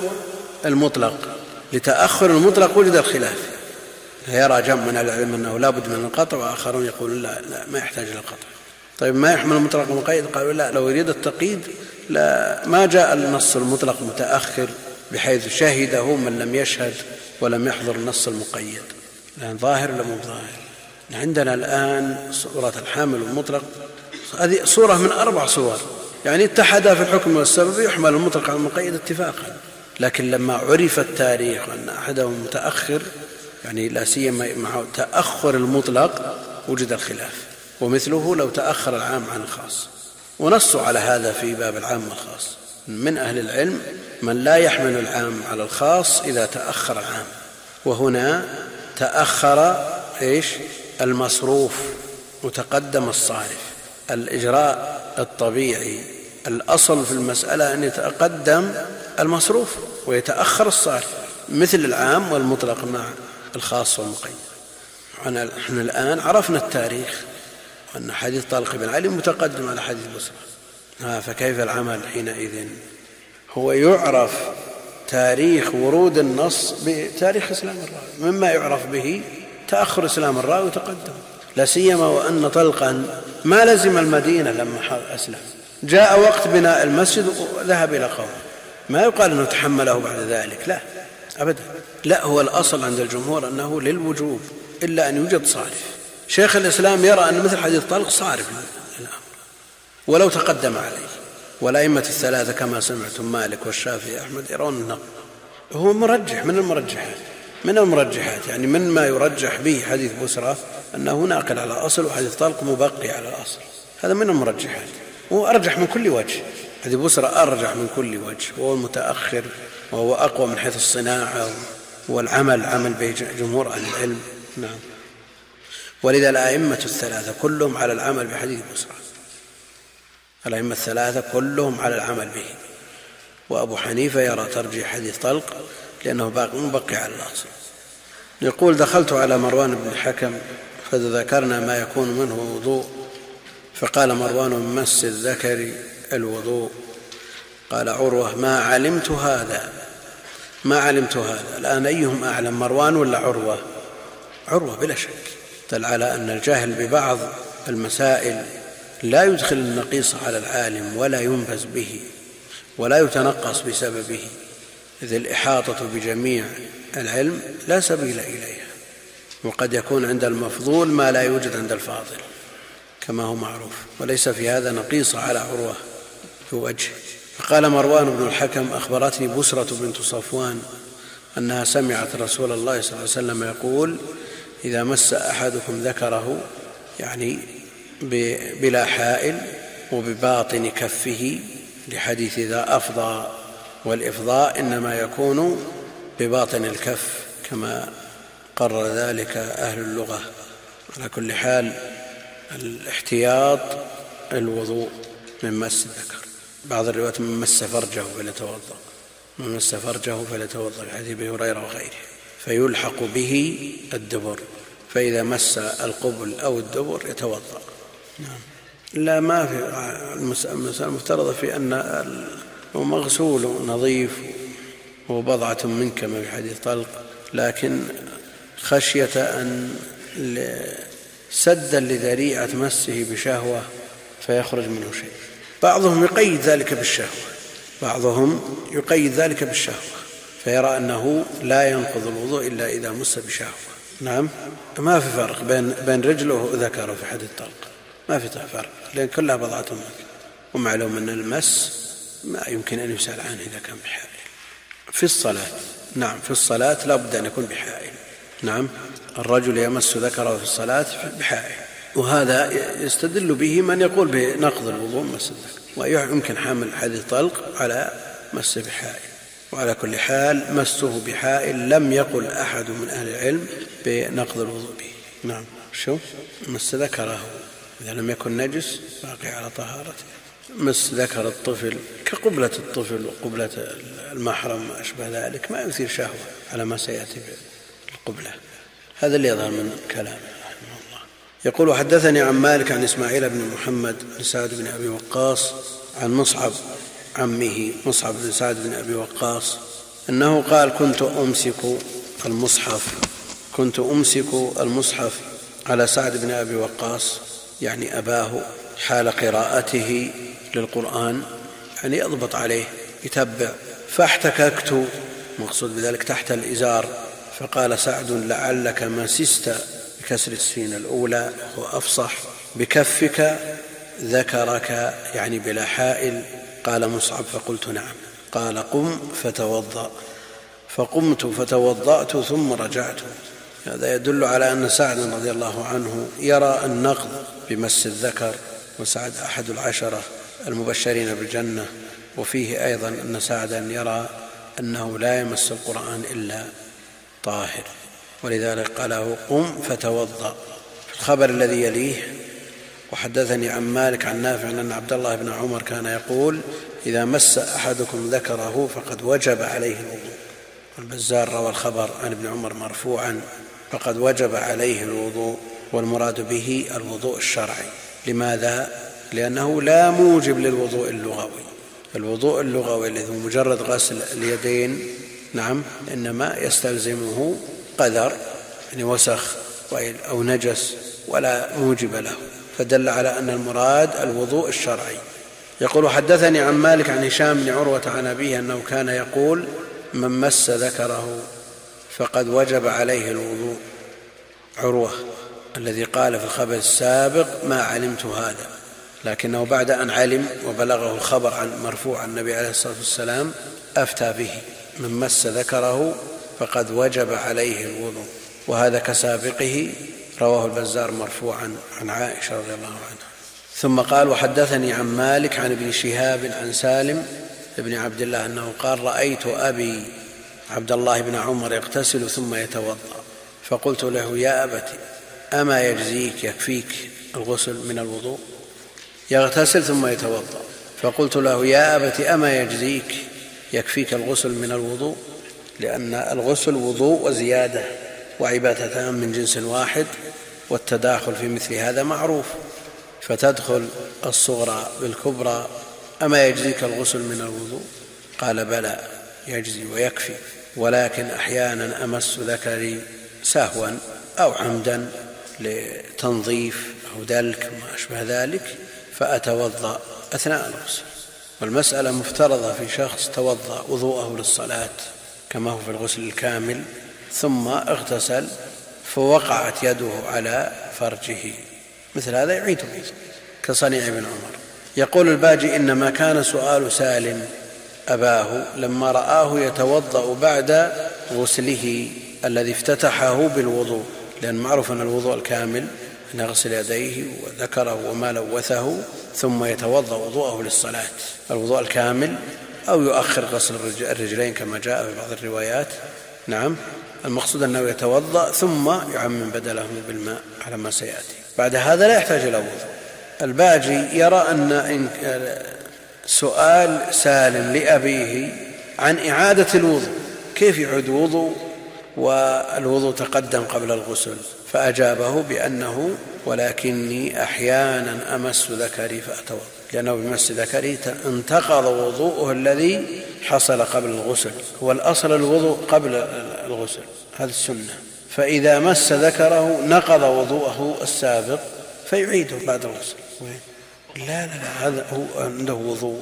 المطلق وجد الخلاف. يرى جمع من العلم أنه لا بد من القطع، وآخرون يقولون لا ما يحتاج إلى القطع. طيب ما يحمل المطلق المقيد؟ قالوا لا، لو يريد التقييد لا، ما جاء النص المطلق متأخر بحيث شهده من لم يشهد ولم يحضر النص المقيد. الآن ظاهر ولا مو ظاهر؟ عندنا الآن صورة الحامل والمطلق، هذه صورة من 4 صور، يعني اتحدا في الحكم والسبب يحمل المطلق على المقيد اتفاقا. لكن لما عرف التاريخ أن أحدهم متأخر، يعني لا سيما مع تأخر المطلق، وجد الخلاف. ومثله لو تأخر العام عن الخاص، ونصوا على هذا في باب العام والخاص. من أهل العلم من لا يحمل العام على الخاص إذا تأخر العام، وهنا تأخر المصروف وتقدم الصارف. الإجراء الطبيعي الأصل في المسألة أن يتقدم المصروف ويتأخر الصارف، مثل العام والمطلق مع الخاص والمقيد. نحن الآن عرفنا التاريخ وأن حديث طلق بن علي متقدم على حديث بصرى، فكيف العمل حينئذ؟ هو يعرف تاريخ ورود النص بتاريخ إسلام الراوي، مما يعرف به تأخر إسلام الراوي وتقدم، لا سيما وأن طلقا ما لزم المدينة لما أسلم، جاء وقت بناء المسجد وذهب إلى قومه، ما يقال أنه تحمله بعد ذلك، لا أبدا. لا، هو الأصل عند الجمهور أنه للوجوب إلا أن يوجد صارف. شيخ الإسلام يرى أن مثل حديث طلق صارف الأمر ولو تقدم عليه، والأئمة الثلاثة كما سمعتم مالك والشافعي أحمد يرون النقل. هو مرجح من المرجحات، يعني مما يرجح به حديث بسرى أنه ناقل على الأصل، وحديث طلق مبقي على الأصل، هذا من المرجحات. هو أرجح من كل وجه، حديث بسرى أرجح من كل وجه، وهو المتأخر، وهو أقوى من حيث الصناعة والعمل، عمل به جمهور أهل العلم. نعم. ولذا الأئمة الثلاثة كلهم على العمل بحديث بسرى، الأئمة الثلاثة كلهم على العمل به. وأبو حنيفة يرى ترجيح حديث طلق لأنه مبقي على الأصل. يقول: دخلت على مروان بن الحكم فذكرنا ما يكون منه وضوء، فقال مروان: من مس الذكر الوضوء. قال عروة: ما علمت هذا. الآن أيهم أعلم، مروان ولا عروة؟ عروة بلا شك. دل على أن الجهل ببعض المسائل لا يدخل النقيص على العالم ولا ينبذ به ولا يتنقص بسببه، إذ الإحاطة بجميع العلم لا سبيل إليها، وقد يكون عند المفضول ما لا يوجد عند الفاضل كما هو معروف، وليس في هذا نقيص على عروة في وجه. فقال مروان بن الحكم: أخبرتني بسرة بنت صفوان أنها سمعت رسول الله صلى الله عليه وسلم يقول: إذا مس أحدكم ذكره، يعني بلا حائل، وبباطن كفه لحديث إذا أفضى، والإفضاء إنما يكون بباطن الكف كما قرر ذلك أهل اللغة. على كل حال الاحتياط الوضوء من مس الذكر. بعض الروايات من مس فرجه فليتوضأ، من مس فرجه فليتوضأ، حديث أبي هريرة وغيره. فيلحق به الدبر، فإذا مس القبل أو الدبر يتوضأ. لا، ما في المسألة المفترضة في أن مغسول نظيف وبضعة منك كما في حديث طلق، لكن خشية أن سدا لذريعة مسه بشهوة فيخرج منه شيء. بعضهم يقيد ذلك بالشهوة، فيرى أنه لا ينقض الوضوء إلا إذا مس بشهوة. نعم، ما في فرق بين رجله وذكره في حديث الطلق، ما في فرق، لأن كلها بضعة منك. ومعلوم أن المس ما يمكن أن يسأل عنه إذا كان بحائل في الصلاة. نعم، في الصلاة لا بد أن يكون بحائل. نعم، الرجل يمس ذكره في الصلاة بحائل، وهذا يستدل به من يقول بنقض الوضوء مس الذكر، ويمكن حمل حديث طلق على مس بحائل. وعلى كل حال مسه بحائل لم يقل أحد من أهل العلم بنقض الوضوء به. نعم، شو مس ذكره إذا لم يكن نجس باقي على طهارته. مس ذكر الطفل كقبلة الطفل وقبلة المحرم ما أشبه ذلك ما يثير شهوة على ما سيأتي بالقبلة. هذا اللي يظهر من كلامه رحمه الله. يقول: حدثني عن مالك عن إسماعيل بن محمد بن سعد بن أبي وقاص عن مصعب عمه مصعب بن سعد بن أبي وقاص أنه قال: كنت أمسك المصحف على سعد بن أبي وقاص، يعني أباه، حال قراءته للقرآن، يعني يضبط عليه يتبع، فاحتككت، مقصود بذلك تحت الإزار، فقال سعد: لعلك مسست، بكسر السين الأولى وأفصح، بكفك ذكرك، يعني بلا حائل. قال مصعب: فقلت نعم. قال: قم فتوضأ. فقمت فتوضأت ثم رجعت. هذا يدل على أن سعد رضي الله عنه يرى النقض بمس الذكر، وسعد أحد العشرة المبشرين بالجنة. وفيه أيضا أن سعدا يرى أنه لا يمس القرآن إلا طاهر، ولذلك قاله: قم فتوضأ. في الخبر الذي يليه: وحدثني عن مالك عن نافع أن عبد الله بن عمر كان يقول: إذا مس أحدكم ذكره فقد وجب عليه الوضوء. البزار روى الخبر عن ابن عمر مرفوعا: فقد وجب عليه الوضوء، والمراد به الوضوء الشرعي. لماذا؟ لأنه لا موجب للوضوء اللغوي. الوضوء اللغوي الذي هو مجرد غسل اليدين، نعم، إنما يستلزمه قدر، يعني وسخ أو نجس، ولا موجب له، فدل على أن المراد الوضوء الشرعي. يقول: حدثني عن مالك عن هشام بن عروة عن أبيه أنه كان يقول: من مس ذكره فقد وجب عليه الوضوء. عروة الذي قال في الخبر السابق: ما علمت هذا، لكنه بعد أن علم وبلغه الخبر عن مرفوع عن النبي عليه الصلاة والسلام أفتى به: من مس ذكره فقد وجب عليه الوضوء. وهذا كسابقه، رواه البزار مرفوعا عن عائشة رضي الله عنها. ثم قال: وحدثني عن مالك عن ابن شهاب عن سالم ابن عبد الله أنه قال: رأيت أبي عبد الله بن عمر يغتسل ثم يتوضأ، فقلت له: يا أبت، أما يجزيك يكفيك الغسل من الوضوء؟ يغتسل ثم يتوضأ. فقلت له: يا أبت، أما يجزيك يكفيك الغسل من الوضوء؟ لأن الغسل وضوء وزيادة، وعبادتان من جنس واحد، والتداخل في مثل هذا معروف، فتدخل الصغرى بالكبرى. أما يجزيك الغسل من الوضوء؟ قال: بلى، يجزي ويكفي، ولكن أحيانا أمس ذكري سهوا أو عمدا لتنظيف أو دلك وما أشبه ذلك، فأتوضأ أثناء الغسل. والمسألة مفترضة في شخص توضأ وضوءه للصلاة كما هو في الغسل الكامل، ثم اغتسل فوقعت يده على فرجه، مثل هذا يعيد كصنيع ابن عمر. يقول الباجي: إنما كان سؤال سالم أباه لما رآه يتوضأ بعد غسله الذي افتتحه بالوضوء، لأن معروف أن الوضوء الكامل أن يغسل يديه وذكره وما لوثه ثم يتوضأ وضوءه للصلاة الوضوء الكامل، أو يؤخر غسل الرجلين كما جاء في بعض الروايات. نعم، المقصود أنه يتوضأ ثم يعمم بدله بالماء على ما سيأتي. بعد هذا لا يحتاج إلى وضوء. الباجي يرى أن سؤال سالم لأبيه عن إعادة الوضوء، كيف يعود وضوء والوضوء تقدم قبل الغسل؟ فأجابه بأنه ولكني أحيانا أمس ذكري فأتوضأ، لأنه بمس ذكري انتقض وضوءه الذي حصل قبل الغسل، والأصل الوضوء قبل الغسل، هذا السنة. فإذا مس ذكره نقض وضوءه السابق فيعيده بعد الغسل. لا هذا هو عنده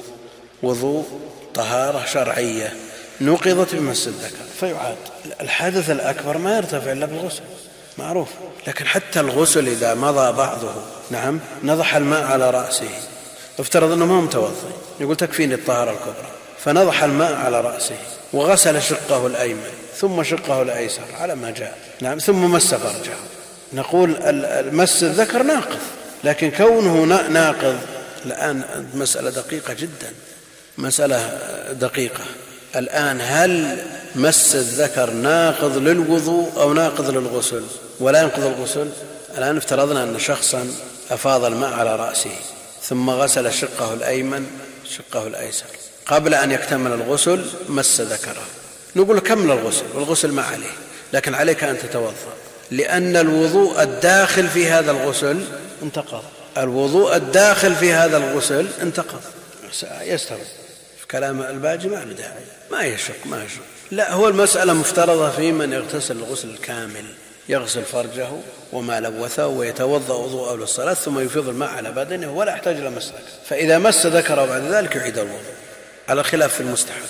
وضوء طهارة شرعية نقضت بمس الذكر فيعاد. الحدث الأكبر ما يرتفع إلا بالغسل معروف، لكن حتى الغسل إذا مضى بعضه، نعم، نضح الماء على رأسه، افترض أنه ما متوضئ، يقول تكفيني الطهارة الكبرى، فنضح الماء على رأسه وغسل شقه الأيمن ثم شقه الأيسر على ما جاء، نعم، ثم مس فرجه، نقول مس الذكر ناقض. لكن كونه ناقض الآن مسألة دقيقة جدا، مسألة دقيقة الآن، هل مس الذكر ناقض للوضوء أو ناقض للغسل؟ ولا ينقض الغسل. الآن افترضنا أن شخصا أفاض الماء على رأسه ثم غسل شقه الأيمن شقه الأيسر، قبل أن يكتمل الغسل مس ذكره، نقول كمل الغسل والغسل ما عليه، لكن عليك أن تتوضأ، لأن الوضوء الداخل في هذا الغسل انتقض، الوضوء الداخل في هذا الغسل انتقض. يستوي في كلام الباجي ما له داعي، ما يشك. لا، هو المسألة مفترضة في من يغتسل الغسل الكامل، يغسل فرجه وما لوثه ويتوضأ وضوءه للصلاة ثم يفيض الماء على بدنه ولا يحتاج إلى مس ذكر. فإذا مس ذكره بعد ذلك يعيد الوضوء، على خلاف في المستحب.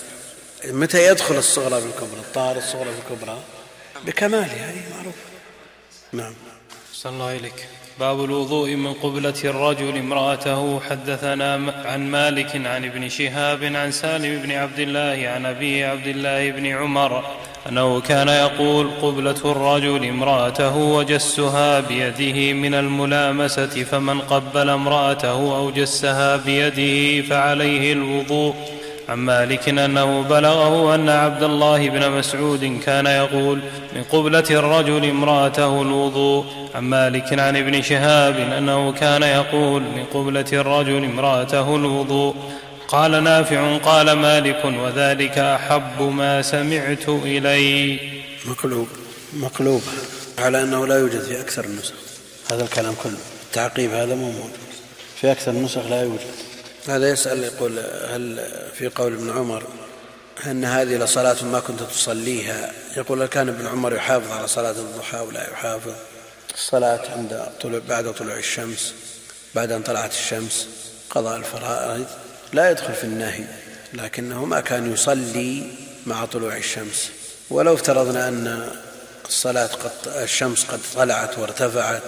متى يدخل الصغرى بالكبرى؟ الطهارة الصغرى بالكبرى بكمالها، هذه معروف. نعم. صلى الله عليك. باب الوضوء من قبلة الرجل امرأته. حدثنا عن مالك عن ابن شهاب عن سالم بن عبد الله عن أبيه عبد الله بن عمر أنه كان يقول: قبلة الرجل امرأته وجسها بيده من الملامسة، فمن قبل امرأته أو جسها بيده فعليه الوضوء. عن مالك أنه بلغه أن عبد الله بن مسعود كان يقول: من قبلة الرجل امرأته الوضوء. عن مالك عن ابن شهاب أنه كان يقول: من قبلة الرجل امرأته الوضوء. قال نافع: قال مالك: وذلك أحب ما سمعت إلي. مقلوب على أنه لا يوجد في أكثر النسخ، هذا الكلام كله التعقيب هذا مو موجود في أكثر النسخ، لا يوجد. هذا يسأل يقول: هل في قول ابن عمر أن هذه لصلاة ما كنت تصليها؟ يقول: كان ابن عمر يحافظ على صلاة الضحى ولا يحافظ الصلاة بعد طلوع الشمس، بعد أن طلعت الشمس قضاء الفرائض لا يدخل في النهي، لكنه ما كان يصلي مع طلوع الشمس. ولو افترضنا أن الشمس قد طلعت وارتفعت،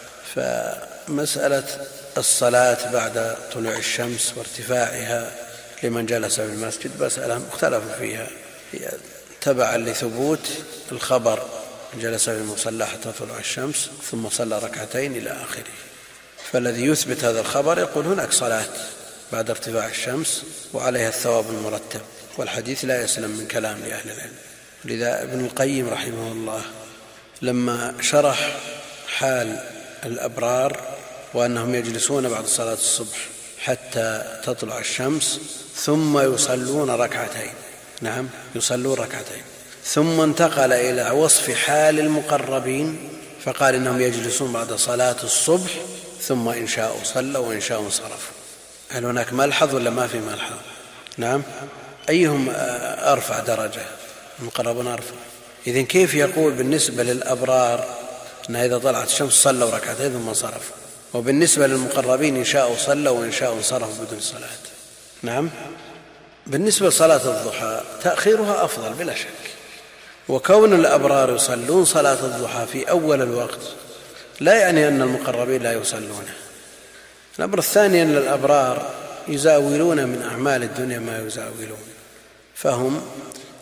فمسألة الصلاة بعد طلوع الشمس وارتفاعها لمن جلس في المسجد مسألة مختلف فيها، هي تبعا لثبوت الخبر: جلس في المصلى حتى طلوع الشمس ثم صلى ركعتين إلى آخره. فالذي يثبت هذا الخبر يقول هناك صلاة بعد ارتفاع الشمس وعليها الثواب المرتب، والحديث لا يسلم من كلام لأهل العلم. لذا ابن القيم رحمه الله لما شرح حال الأبرار وأنهم يجلسون بعد صلاة الصبح حتى تطلع الشمس ثم يصلون ركعتين، نعم يصلون ركعتين، ثم انتقل إلى وصف حال المقربين فقال إنهم يجلسون بعد صلاة الصبح ثم إن شاءوا صلوا وإن شاءوا انصرفوا. هل هناك ملحظ ولا ما في ملحظ؟ نعم. أيهم أرفع درجة؟ المقربون أرفع. إذن كيف يقول بالنسبة للأبرار أن إذا طلعت الشمس صلوا ركعتين ثم انصرفوا، وبالنسبة للمقربين إن شاءوا صلوا وإن شاءوا انصرفوا بدون صلاة؟ نعم. بالنسبة لصلاة الضحى تأخيرها أفضل بلا شك، وكون الأبرار يصلون صلاة الضحى في أول الوقت لا يعني أن المقربين لا يصلونه. الأمر الثاني أن الأبرار يزاولون من أعمال الدنيا ما يزاولون، فهم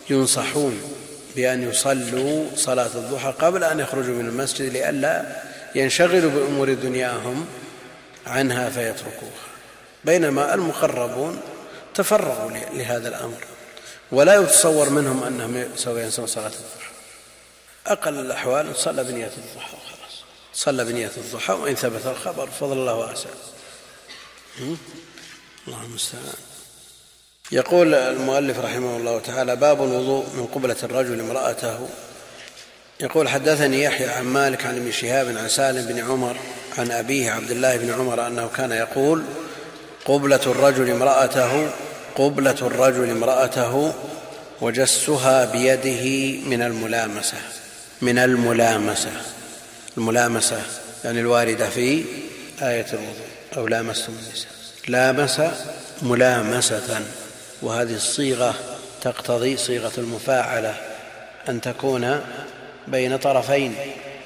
ينصحون بأن يصلوا صلاة الضحى قبل أن يخرجوا من المسجد لئلا ينشغلوا بأمور دنياهم عنها فيتركوها، بينما المقربون تفرغوا لهذا الأمر، ولا يتصور منهم أنهم سوف ينسون صلاة الضحى. أقل الأحوال صلى بنية الضحى وخلاص، صلى بنية الضحى، وإن ثبت الخبر فضل الله واسع. الله المستعان. يقول المؤلف رحمه الله تعالى: باب الوضوء من قبلة الرجل امرأته. يقول: حدثني يحيى عن مالك عن ابن شهاب عن سالم بن عمر عن أبيه عبد الله بن عمر أنه كان يقول: قبلة الرجل امرأته وجسها بيده من الملامسة الملامسة يعني الواردة في آية الوضوء: أو لامستم النساء. لامس ملامسة، وهذه الصيغة تقتضي صيغة المفاعلة أن تكون بين طرفين.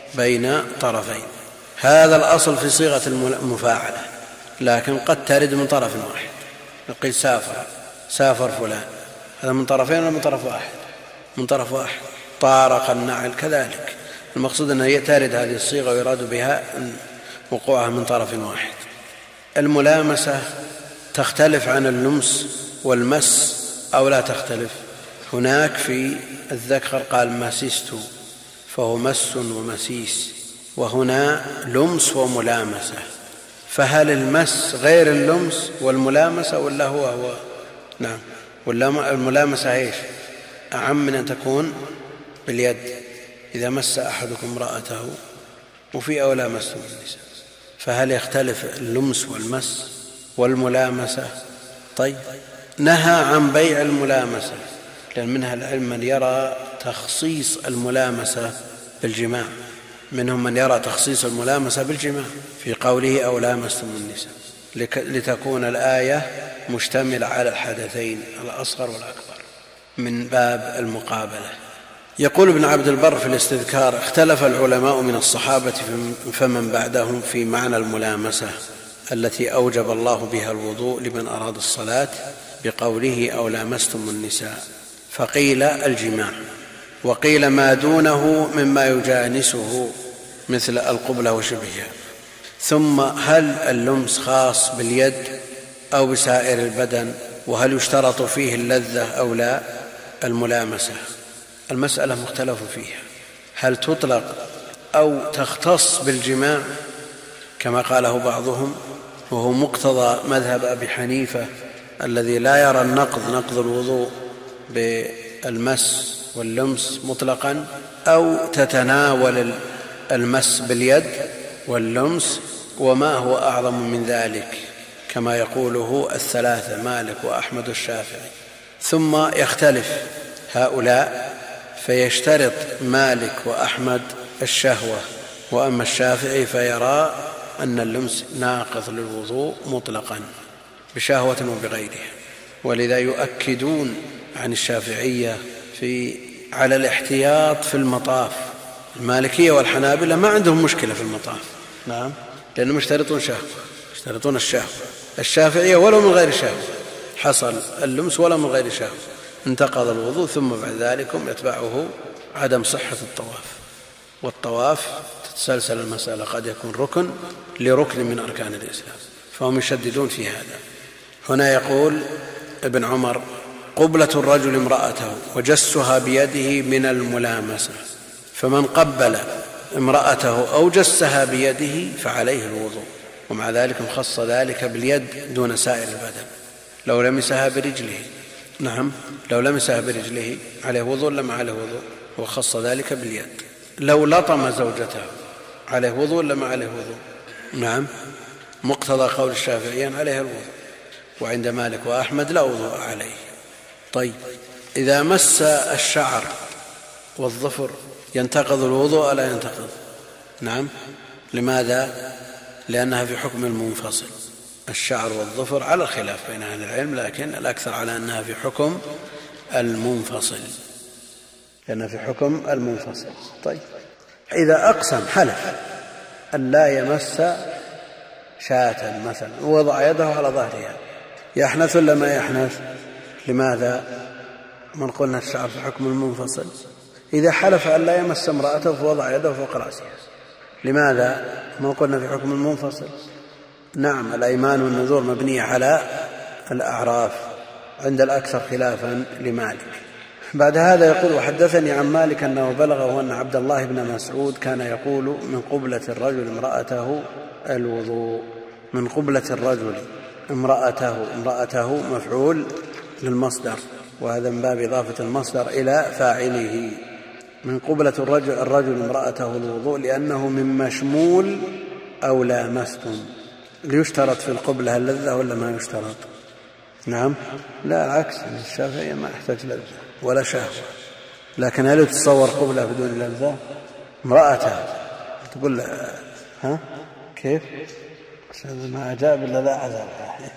هذا الأصل في صيغة المفاعلة، لكن قد ترد من طرف واحد. نقول سافر فلان، هذا من طرفين ولا من طرف واحد؟ من طرف واحد. طارق النعل كذلك. المقصود أنها ترد هذه الصيغة ويراد بها وقوعها من طرف واحد. الملامسة تختلف عن اللمس والمس أو لا تختلف؟ هناك في الذكر قال مسست، فهو مس ومسيس، وهنا لمس وملامسة. فهل المس غير اللمس والملامسة ولا هو؟ نعم. ولا الملامسة ايش؟ أعم من أن تكون باليد. إذا مس أحدكم امرأته وفي أو لامستم النساء، فهل يختلف اللمس والمس والملامسة؟ طيب، نهى عن بيع الملامسة، لأن منها العلم من يرى تخصيص الملامسة بالجماع، منهم من يرى تخصيص الملامسة بالجماع في قوله أو لامستم النساء، لتكون الآية مشتملة على الحدثين الأصغر والأكبر من باب المقابلة. يقول ابن عبد البر في الاستذكار: اختلف العلماء من الصحابة فمن بعدهم في معنى الملامسة التي أوجب الله بها الوضوء لمن أراد الصلاة بقوله أو لامستم النساء، فقيل الجماع، وقيل ما دونه مما يجانسه مثل القبلة وشبهها. ثم هل اللمس خاص باليد أو بسائر البدن؟ وهل يشترط فيه اللذة أو لا؟ الملامسة المسألة مختلف فيها، هل تطلق أو تختص بالجماع كما قاله بعضهم، وهو مقتضى مذهب أبي حنيفة الذي لا يرى نقض الوضوء بالمس واللمس مطلقا، أو تتناول المس باليد واللمس وما هو أعظم من ذلك كما يقوله الثلاثة مالك وأحمد الشافعي. ثم يختلف هؤلاء فيشترط مالك وأحمد الشهوة، وأما الشافعي فيرى أن اللمس ناقض للوضوء مطلقا بشهوة وبغيرها. ولذا يؤكدون عن الشافعية على الاحتياط في المطاف. المالكية والحنابلة ما عندهم مشكلة في المطاف، نعم، لأنهم يشترطون الشهوة. الشافعية ولو من غير شهوة حصل اللمس ولو من غير شهوة انتقض الوضوء، ثم بعد ذلك يتبعه عدم صحة الطواف. والطواف تتسلسل المسألة، قد يكون ركن لركن من أركان الإسلام، فهم يشددون في هذا. هنا يقول ابن عمر: قبلة الرجل امرأته وجسها بيده من الملامسة، فمن قبل امرأته أو جسها بيده فعليه الوضوء. ومع ذلك خص ذلك باليد دون سائر البدن. لو لمسها برجله، نعم، لو لمسها برجله عليه وضوء لما عليه وضوء، وخص ذلك باليد. لو لطم زوجته عليه وضوء لما عليه وضوء، نعم، مقتضى قول الشافعيين عليه الوضوء، وعند مالك وأحمد لا وضوء عليه. طيب، إذا مس الشعر والظفر ينتقض الوضوء ألا ينتقض؟ نعم. لماذا؟ لأنها في حكم المنفصل. الشعر والظفر على الخلاف بين أهل العلم، لكن الأكثر على أنها في حكم المنفصل، لأنها في حكم المنفصل. طيب، إذا أقسم حلف أن لا يمس شاة مثلا ووضع يده على ظهرها، يحنث ولا ما يحنث؟ لماذا؟ من قلنا الشعر في حكم المنفصل. إذا حلف أن لا يمس امرأته فوضع يده فوق رأسها لماذا؟ ما قلنا في حكم المنفصل. نعم، الأيمان والنذور مبنية على الأعراف عند الأكثر خلافا لمالك. بعد هذا يقول: وحدثني عن مالك أنه بلغه أن عبد الله بن مسعود كان يقول: من قبلة الرجل امرأته الوضوء. من قبلة الرجل امرأته مفعول للمصدر، وهذا من باب إضافة المصدر إلى فاعله. من قبلة الرجل امرأته الوضوء لأنه من مشمول أو لامستم. يشترط في القبلة اللذة ولا ما يشترط؟ نعم، لا العكس، الشافعية ما يحتاج لذة ولا شهوة. لكن هل تتصور قبلة بدون لذة؟ امرأته تقول ها كيف؟ ما أجاب إلا لا عذاب.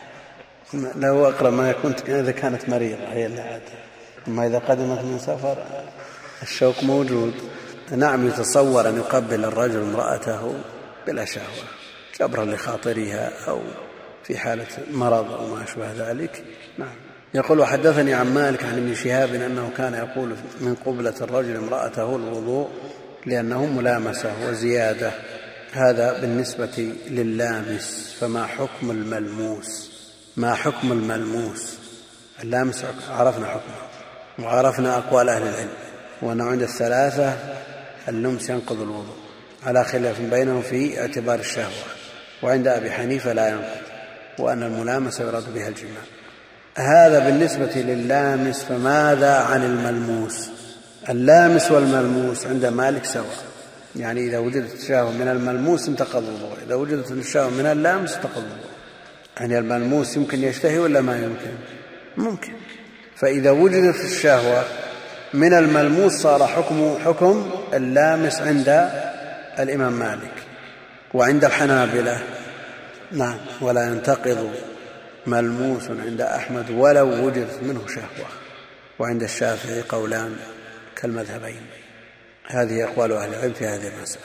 له أقرب ما يكون إذا كانت مريضة هي اللي عاد، أما إذا قدمت من سفر الشوق موجود. نعم، يتصور أن يقبل الرجل امرأته بلا شهوة جبرا لخاطرها أو في حالة مرض أو ما أشبه ذلك. نعم. يقول: وحدثني عن مالك عن ابن شهاب أنه كان يقول: من قبلة الرجل امرأته الوضوء لأنه ملامسة وزيادة. هذا بالنسبة لللامس. فما حكم الملموس؟ ما حكم الملموس؟ اللامس عرفنا حكمه وعرفنا أقوال أهل العلم، وأنه عند الثلاثة اللمس ينقض الوضوء على خلاف بينهم في اعتبار الشهوة، وعند أبي حنيفة لا ينقض، وأن الملامسة يراد بها الجماع. هذا بالنسبة لللامس. فماذا عن الملموس؟ اللامس والملموس عند مالك سواء، يعني إذا وجدت الشهوة من الملموس انتقض الوضوء، إذا وجدت الشهوة من اللامس انتقض الوضوء. يعني الملموس يمكن يشتهي ولا ما يمكن؟ ممكن. فإذا وجدت الشهوة من الملموس صار حكم اللامس عند الإمام مالك. وعند الحنابلة نعم، ولا ينتقض ملموس عند أحمد ولو وجدت منه شهوة. وعند الشافعي قولان كالمذهبين. هذه أقوال أهل العلم في هذه المسألة.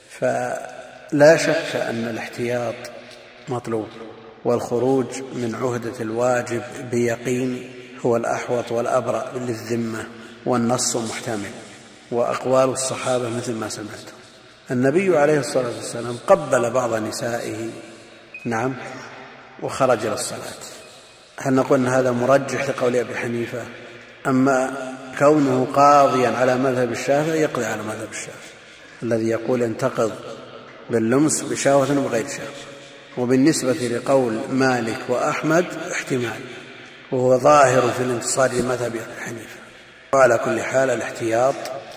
فلا شك أن الاحتياط مطلوب، والخروج من عهدة الواجب بيقين هو الأحوط والأبرأ للذمة، والنص محتمل. وأقوال الصحابة مثل ما سمعتم. النبي عليه الصلاة والسلام قبل بعض نسائه نعم وخرج إلى الصلاة. هل نقول أن هذا مرجح لقول أبي حنيفة؟ أما كونه قاضيا على مذهب الشافعي يقضي على مذهب الشافعي الذي يقول ينتقض باللمس بشهوة وبغير شهوة. وبالنسبة لقول مالك وأحمد احتمال، وهو ظاهر في الانتصار لمذهب أبي حنيفة. وعلى كل حال الاحتياط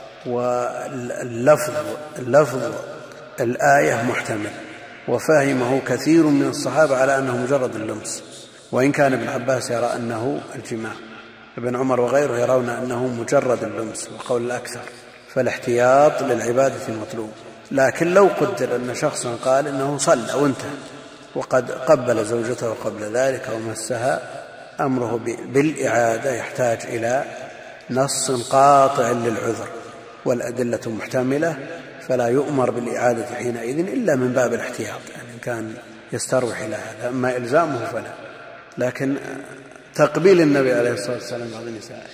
واللفظ الآية محتمل، وفهمه كثير من الصحابة على أنه مجرد اللمس، وإن كان ابن عباس يرى أنه الجماع. ابن عمر وغيره يرون أنه مجرد اللمس، وقول الأكثر. فالاحتياط للعبادة مطلوب. لكن لو قدر أن شخصا قال إنه صلى وانتهى وقد قبل زوجته قبل ذلك ومسها، أمره بالإعادة يحتاج إلى نص قاطع للعذر والأدلة محتملة، فلا يؤمر بالإعادة حينئذ إلا من باب الاحتياط، يعني كان يستروح إلى هذا. أما إلزامه فلا. لكن تقبيل النبي عليه الصلاة والسلام بعض النساء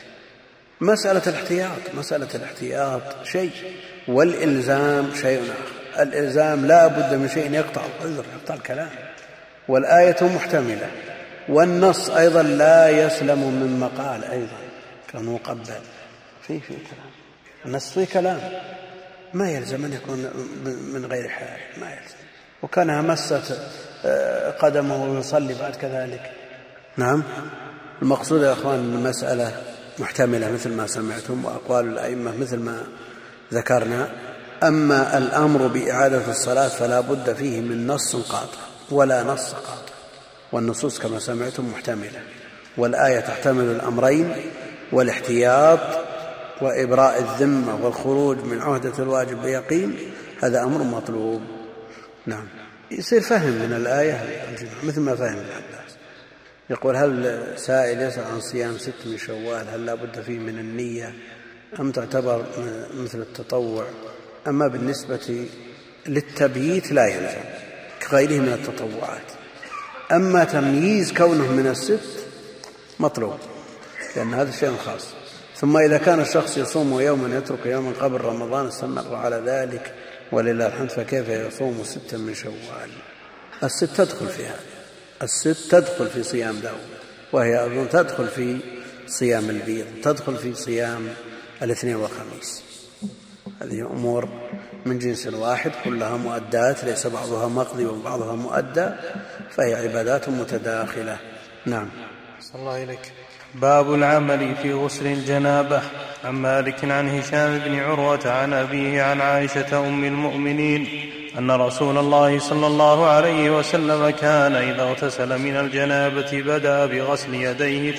مسألة الاحتياط شيء، والإلزام شيء آخر. الإلزام لا بد من شيء يقطع العذر، يقطع الكلام، والآية محتملة، والنص أيضا لا يسلم من مقال أيضا كانوا قبل فيه كلام. النص فيه كلام ما يلزم أن يكون من غير حال، ما يلزم. وكانها مست قدمه ويصلي بعد كذلك. نعم، المقصود يا أخوان أن المسألة محتملة مثل ما سمعتم، وأقوال الأئمة مثل ما ذكرنا. أما الأمر بإعادة الصلاة فلا بد فيه من نص قاطع ولا نص قاطع، والنصوص كما سمعتم محتملة، والآية تحتمل الأمرين، والاحتياط وإبراء الذمة والخروج من عهدة الواجب بيقين هذا أمر مطلوب. نعم، يصير فهم من الآية مثل ما فهم ابن عباس. يقول: هل سائل يسأل عن صيام 6 من شوال هل لا بد فيه من النية أم تعتبر مثل التطوع؟ أما بالنسبة للتبييت لا يلزم كغيره من التطوعات. أما تمييز كونه من 6 مطلوب، لأن هذا شيء خاص. ثم إذا كان الشخص يصوم يوما يترك يوما قبل رمضان استمر على ذلك ولله الحمد. فكيف يصوم 6 من شوال؟ 6 تدخل في هذا، 6 تدخل في صيام داود، وهي أيضا تدخل في صيام البيض، تدخل في صيام الاثنين والخميس. هذه أمور من جنس واحد كلها مؤدات، ليس بعضها مقضي وبعضها مؤدى، فهي عبادات متداخلة. نعم. صلى الله إليك. باب العمل في غسل الجنابة. عن مالك عن هشام بن عروة عن أبيه عن عائشة أم المؤمنين أن رسول الله صلى الله عليه وسلم كان إذا اغتسل من الجنابة بدأ بغسل يديه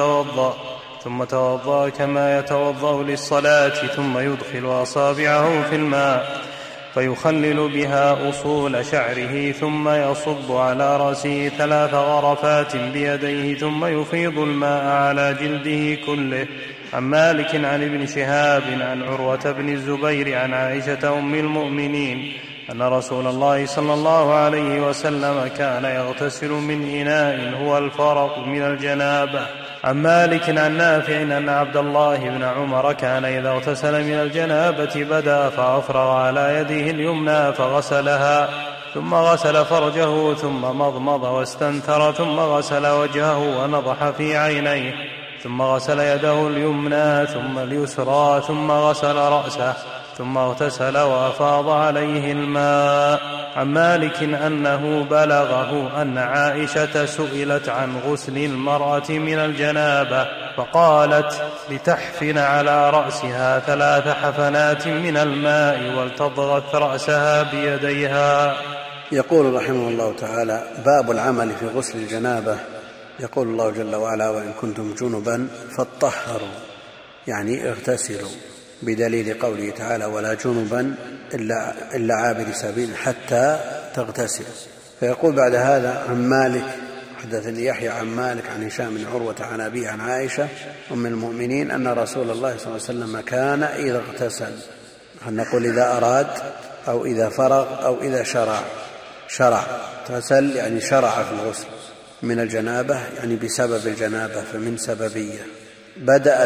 ثم توضأ كما يتوضأ للصلاة، ثم يدخل أصابعه في الماء فيخلل بها أصول شعره، ثم يصب على رأسه 3 غرفات بيديه، ثم يفيض الماء على جلده كله. عن مالك عن ابن شهاب عن عروة بن الزبير عن عائشة أم المؤمنين أن رسول الله صلى الله عليه وسلم كان يغتسل من إناء هو الفرق من الجنابة. عن مالك عن نافع أن عبد الله بن عمر كان إذا اغتسل من الجنابة بدأ فأفرغ على يده اليمنى فغسلها، ثم غسل فرجه، ثم مضمض واستنثر، ثم غسل وجهه ونضح في عينيه، ثم غسل يده اليمنى ثم اليسرى، ثم غسل رأسه، ثم اغتسل وأفاض عليه الماء. عن مالك أنه بلغه أن عائشة سئلت عن غسل المرأة من الجنابة فقالت لتحفن على رأسها 3 حفنات من الماء ولتضغط رأسها بيديها. يقول رحمه الله تعالى: باب العمل في غسل الجنابة. يقول الله جل وعلا: وإن كنتم جنبا فاطهروا، يعني اغتسلوا، بدليل قوله تعالى: ولا جنبا إلا عابر سبيل حتى تغتسل. فيقول بعد هذا: عن مالك حدثني يحيى عن مالك عن هشام بن عروة عن أبيه عن عائشة أم المؤمنين أن رسول الله صلى الله عليه وسلم كان إذا اغتسل، نقول إذا أراد أو إذا فرغ أو إذا شرع اغتسل يعني شرع في الغسل من الجنابة، يعني بسبب الجنابة، فمن سببية. بدأ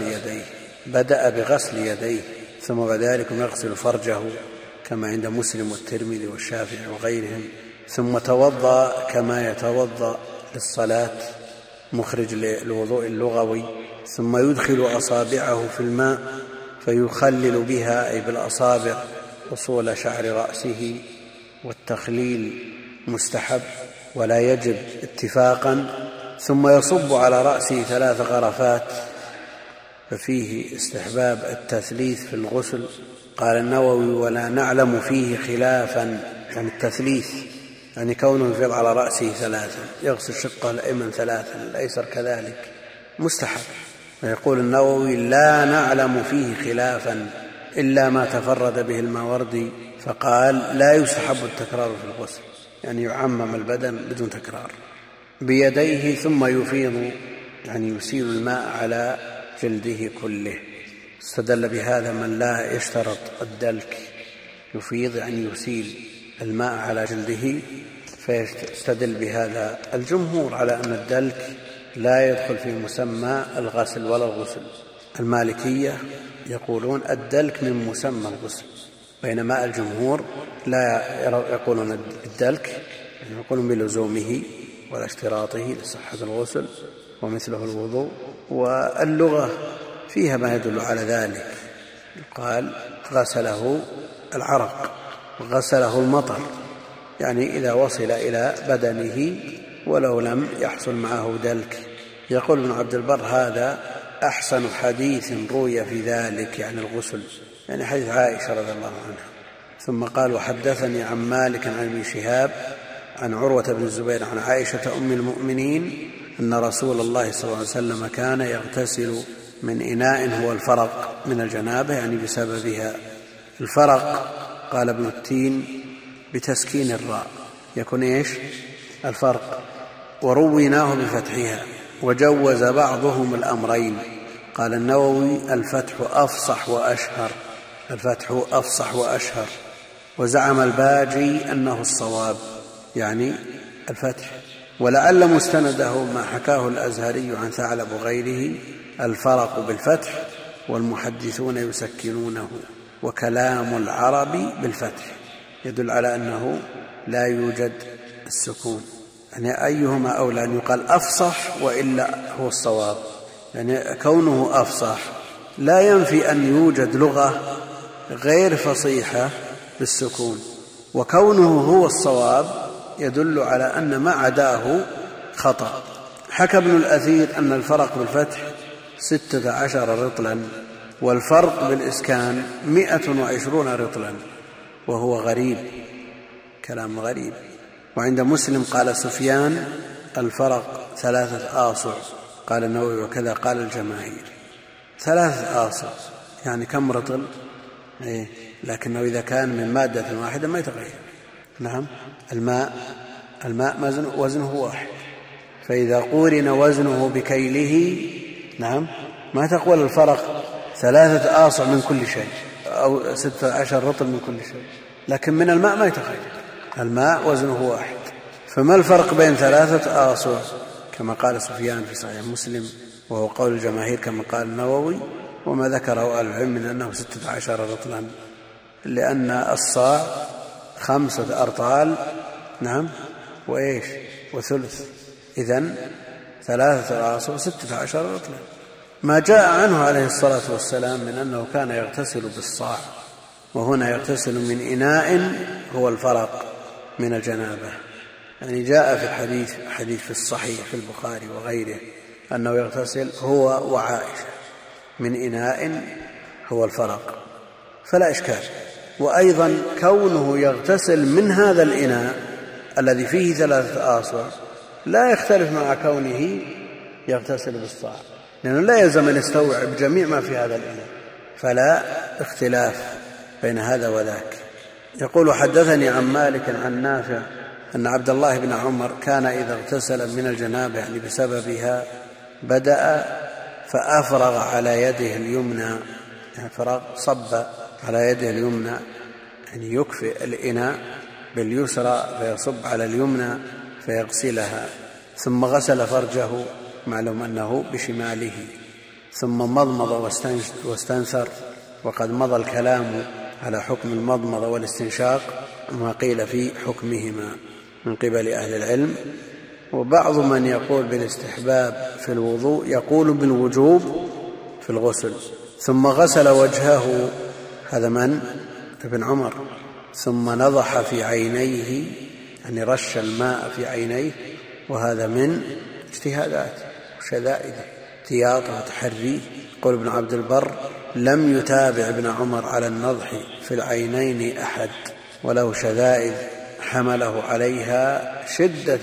بغسل يديه ثم بعد ذلك يغسل فرجه كما عند مسلم والترمذي والشافعي وغيرهم، ثم توضأ كما يتوضأ للصلاة مخرج للوضوء اللغوي، ثم يدخل أصابعه في الماء فيخلل بها أي بالأصابع أصول شعر رأسه، والتخليل مستحب ولا يجب اتفاقا، ثم يصب على رأسه 3 غرفات، ففيه استحباب التثليث في الغسل. قال النووي: ولا نعلم فيه خلافا، يعني التثليث يعني كونه يفيض على رأسه 3، يغسل شقه الأيمن 3، الأيسر كذلك، مستحب. ويقول النووي: لا نعلم فيه خلافا إلا ما تفرد به الماوردي، فقال: لا يستحب التكرار في الغسل، يعني يعمم البدن بدون تكرار. بيديه ثم يفيض، يعني يسيل الماء على جلده كله. استدل بهذا من لا يشترط الدلك، يفيض يعني يسيل الماء على جلده، فيستدل بهذا الجمهور على أن الدلك لا يدخل في مسمى الغسل ولا الغسل. المالكية يقولون الدلك من مسمى الغسل، بينما الجمهور لا يقولون الدلك، يقولون بلزومه ولا اشتراطه لصحة الغسل ومثله الوضوء. واللغة فيها ما يدل على ذلك، قال: غسله العرق وغسله المطر، يعني إذا وصل إلى بدنه ولو لم يحصل معه دلك. يقول ابن عبد البر: هذا أحسن حديث روي في ذلك، يعني الغسل، يعني حديث عائشة رضي الله عنها. ثم قال: وحدثني عن مالك عن ابن شهاب عن عروة بن الزبير عن عائشة أم المؤمنين أن رسول الله صلى الله عليه وسلم كان يغتسل من إناء هو الفرق من الجنابة، يعني بسببها. الفرق قال ابن التين بتسكين الراء يكون إيش؟ الفرق. ورويناه بفتحها، وجوز بعضهم الأمرين. قال النووي: الفتح أفصح وأشهر، وزعم الباجي أنه الصواب، يعني الفتح. ولعل مستنده ما حكاه الأزهري عن ثعلب وغيره: الفرق بالفتح، والمحدثون يسكنونه. وكلام العرب بالفتح يدل على أنه لا يوجد السكون، يعني أيهما أولى أن يقال أفصح وإلا هو الصواب، يعني كونه أفصح لا ينفي أن يوجد لغة غير فصيحة بالسكون، وكونه هو الصواب يدل على أن ما عداه خطأ. حكى ابن الأثير أن الفرق بالفتح 16 رطلا والفرق بالإسكان 120 رطلا، وهو غريب، كلام غريب. وعند مسلم قال سفيان الفرق 3 آصع، قال النووي وكذا قال الجماهير. 3 آصع يعني كم رطل؟ لكنه إذا كان من مادة واحدة ما يتغير. نعم، الماء وزنه واحد، فإذا قورن وزنه بكيله نعم ما تقول الفرق 3 آصع من كل شيء أو 16 رطل من كل شيء، لكن من الماء ما يتغير، الماء وزنه واحد. فما الفرق بين 3 آصع كما قال سفيان في صحيح مسلم، وهو قول الجماهير كما قال النووي، وما ذكره أهل العلم من أنه 16 رطلا، لأن الصاع 5 أرطال نعم وثلث، إذن 3 آصع 16 رطلا. ما جاء عنه عليه الصلاة والسلام من أنه كان يغتسل بالصاع، وهنا يغتسل من إناء هو الفرق من الجنابة، يعني جاء في الحديث في الصحيح في البخاري وغيره أنه يغتسل هو وعائشة من إناء هو الفرق، فلا إشكال. وأيضا كونه يغتسل من هذا الإناء الذي فيه 3 آصع لا يختلف مع كونه يغتسل بالصاع، لأنه لا يلزم أن يستوعب جميع ما في هذا الإناء، فلا اختلاف بين هذا وذاك. يقول حدثني عن مالك عن نافع أن عبد الله بن عمر كان إذا اغتسل من الجنابة يعني بسببها بدأ فأفرغ على يده اليمنى، يعني فرغ صب على يده اليمنى، يعني يكفئ الإناء باليسرى فيصب على اليمنى فيغسلها، ثم غسل فرجه، معلوم أنه بشماله، ثم مضمض واستنثر، وقد مضى الكلام على حكم المضمضة والاستنشاق ما قيل في حكمهما من قبل أهل العلم. وبعض من يقول بالاستحباب في الوضوء يقول بالوجوب في الغسل. ثم غسل وجهه، هذا من؟ ابن عمر، ثم نضح في عينيه، يعني رش الماء في عينيه، وهذا من اجتهادات وشدائده احتياطه وتحريه. يقول ابن عبد البر لم يتابع ابن عمر على النضح في العينين أحد، وله شدائد حمله عليها شدة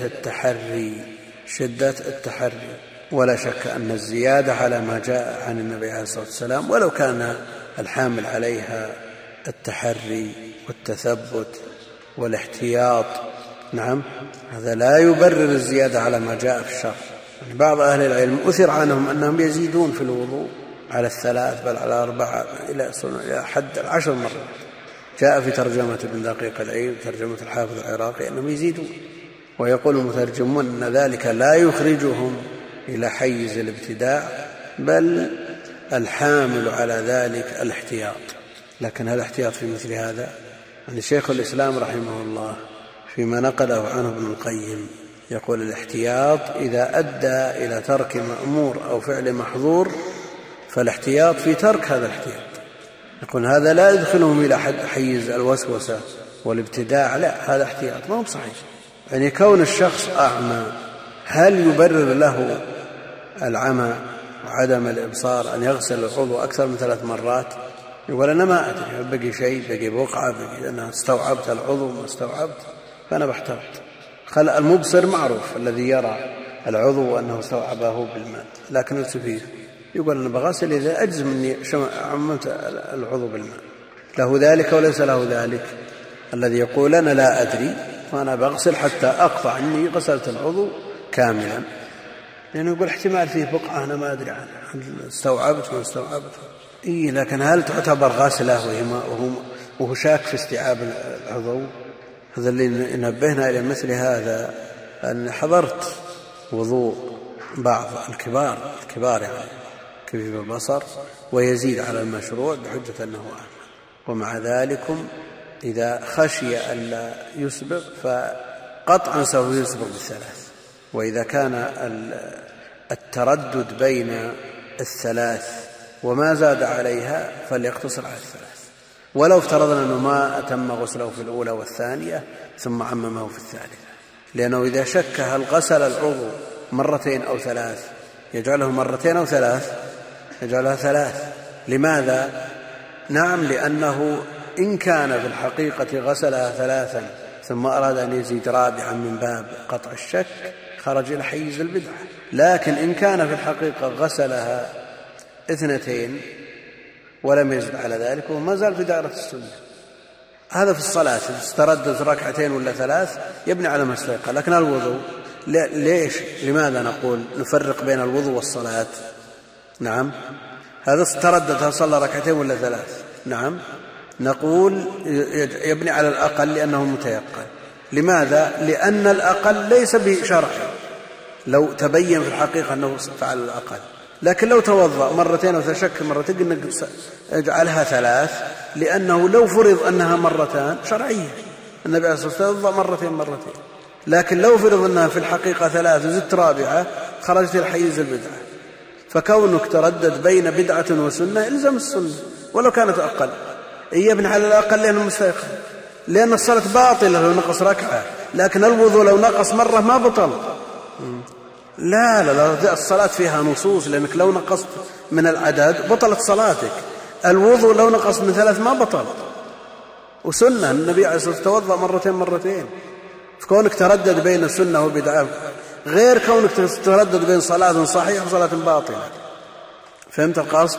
التحري، ولا شك أن الزيادة على ما جاء عن النبي عليه الصلاة والسلام، ولو كان الحامل عليها التحري والتثبت والاحتياط نعم، هذا لا يبرر الزيادة على ما جاء في الشرع. يعني بعض أهل العلم أثر عنهم أنهم يزيدون في الوضوء على 3 بل على 4 إلى حد 10 مرات. جاء في ترجمة ابن دقيق العيد ترجمة الحافظ العراقي أنهم يزيدون، ويقول المترجمون أن ذلك لا يخرجهم إلى حيز الابتداع، بل الحامل على ذلك الاحتياط. لكن هذا احتياط في مثل هذا، يعني شيخ الإسلام رحمه الله فيما نقله عنه ابن القيم يقول الاحتياط إذا أدى إلى ترك مأمور أو فعل محظور فالاحتياط في ترك هذا الاحتياط. يقول هذا لا يدخلهم إلى حيز الوسوسة والابتداع، لا، هذا احتياط ما هو صحيح. يعني كون الشخص أعمى هل يبرر له العمى وعدم الإبصار أن يغسل العضو أكثر من 3 مرات؟ يقول أنا ما أدري، بقي شيء، بقي بقعة، بقي أنا استوعبت العضو ما استوعبت، فأنا بحتاط. المبصر معروف الذي يرى العضو أنه استوعبه بالماء، لكن السفيه يقول أنا بغسل إذا أجزم أني عممت العضو بالماء، له ذلك وليس له ذلك. الذي يقول أنا لا أدري وأنا بغسل حتى أقطع أني غسلت العضو كاملا، لأنه يقول احتمال فيه بقعة أنا ما أدري عنها، استوعبت ما استوعبت. لكن هل تعتبر غاسلة وهو شاك في استيعاب العضو؟ هذا اللي نبهنا إلى مثل هذا، أن حضرت وضوء بعض الكبار يعني كبير البصر ويزيد على المشروع بحجة أنه أعمى، ومع ذلك إذا خشي ألا يسبق فقطعا سوف يسبق بالثلاث. وإذا كان التردد بين الثلاث وما زاد عليها فليقتصر على الثلاث، ولو افترضنا أنه ما أتم غسله في الأولى والثانية ثم عممه في الثالثة، لأنه إذا شك هل غسل العضو مرتين أو ثلاث يجعله مرتين أو ثلاث، يجعلها ثلاث. لماذا؟ نعم، لأنه إن كان في الحقيقة غسلها ثلاثا ثم أراد أن يزيد رابعا من باب قطع الشك خرج إلى حيز البدعة. لكن إن كان في الحقيقة غسلها اثنتين ولم يزد على ذلك وما زال في دائرة السنة. هذا في الصلاة، استردت ركعتين ولا ثلاث يبني على ما استيقن. لكن الوضوء ليش؟ لماذا نقول نفرق بين الوضوء والصلاة؟ نعم، هذا استردت صلى ركعتين ولا ثلاث، نعم، نقول يبني على الأقل لأنه متيقن. لماذا؟ لأن الأقل ليس بشرعي، لو تبين في الحقيقة أنه فعل الأقل. لكن لو توضأ مرتين وتشك مرتين اجعلها ثلاث، لأنه لو فرض أنها مرتان شرعية، النبي عليه الصلاة والسلام توضأ مرتين. لكن لو فرض أنها في الحقيقة ثلاث وزدت رابعة خرجت الحيز البدعة. فكونك تردد بين بدعة وسنة إلزم السنة ولو كانت أقل، يبني على الأقل لأنه مستيقن، لأن الصلاة باطلة لو نقص ركعة، لكن الوضوء لو نقص مرة ما بطل. لا، الصلاة فيها نصوص، لأنك لو نقصت من العدد بطلت صلاتك. الوضوء لو نقص من ثلاث ما بطل، وسنة النبي عليه الصلاة والسلام توضأ مرتين. فكونك تردد بين السنة وبدعة غير كونك تردد بين صلاة صحيحة وصلاة باطلة. فهمت القصد؟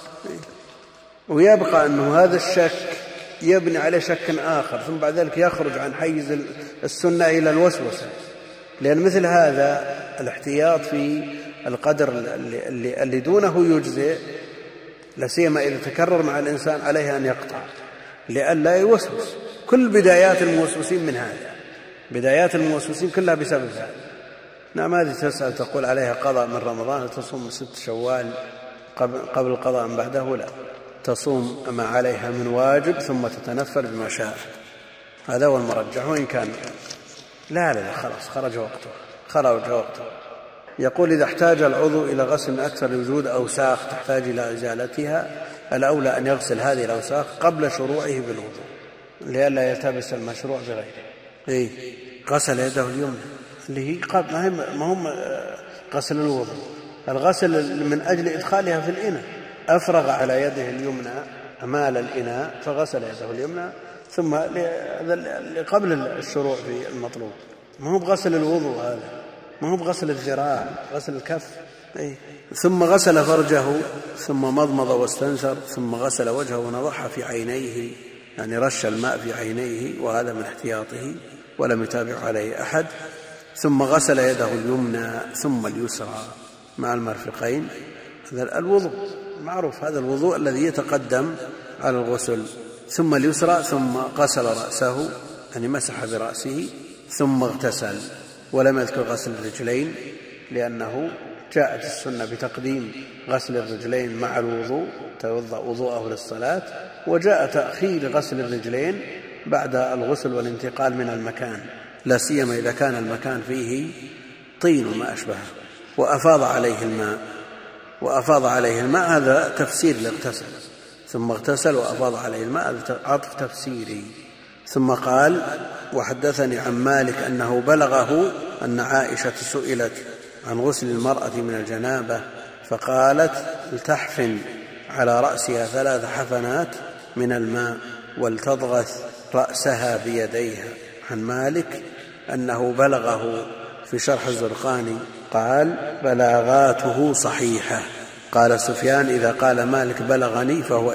ويبقى أنه هذا الشك يبني عليه شك آخر، ثم بعد ذلك يخرج عن حيز السنة إلى الوسوسة. لأن مثل هذا الاحتياط في القدر اللي دونه يجزئ، لسيما إذا تكرر مع الإنسان عليه أن يقطع لئلا يوسوس. كل بدايات الموسوسين من هذا، بدايات الموسوسين كلها بسبب هذا. نعم، هذه تسأل تقول عليها قضاء من رمضان، تصوم 6 شوال قبل القضاء من بعده؟ لا، تصوم ما عليها من واجب ثم تتنفل بما شاء. هذا هو المرجح. وإن كان لا خلاص خرج وقته. يقول إذا احتاج العضو إلى غسل أكثر لوجود أوساخ تحتاج إلى إزالتها، الأولى أن يغسل هذه الأوساخ قبل شروعه بالوضوء لئلا يلتبس المشروع بغيره. غسل يده اليمنى اللي هي قبل، ما هم غسل الوضوء، الغسل من أجل إدخالها في الإناء. أفرغ على يده اليمنى أمال الإناء فغسل يده اليمنى ثم قبل الشروع في المطلوب. ما هو بغسل الوضوء هذا، ما هو بغسل الذراع، غسل الكف. ثم غسل فرجه ثم مضمض واستنثر ثم غسل وجهه ونضح في عينيه، يعني رش الماء في عينيه، وهذا من احتياطه ولم يتابع عليه أحد. ثم غسل يده اليمنى ثم اليسرى مع المرفقين. هذا الوضوء معروف، هذا الوضوء الذي يتقدم على الغسل. ثم اليسرى ثم غسل رأسه، يعني مسح برأسه ثم اغتسل. ولم يذكر غسل الرجلين لأنه جاءت السنة بتقديم غسل الرجلين مع الوضوء، توضأ وضوءه للصلاة، وجاء تأخير غسل الرجلين بعد الغسل والانتقال من المكان، لا سيما إذا كان المكان فيه طين وما أشبهه. وأفاض عليه الماء هذا تفسير لاغتسل، ثم اغتسل وأفاض عليه الماء هذا عطف تفسيري. ثم قال: وحدثني عن مالك أنه بلغه أن عائشة سئلت عن غسل المرأة من الجنابة فقالت: لتحفن على رأسها 3 حفنات من الماء ولتضغث رأسها بيديها. عن مالك أنه بلغه في شرح الزرقاني قال: بلاغاته صحيحة. قال سفيان: إذا قال مالك بلغني فهو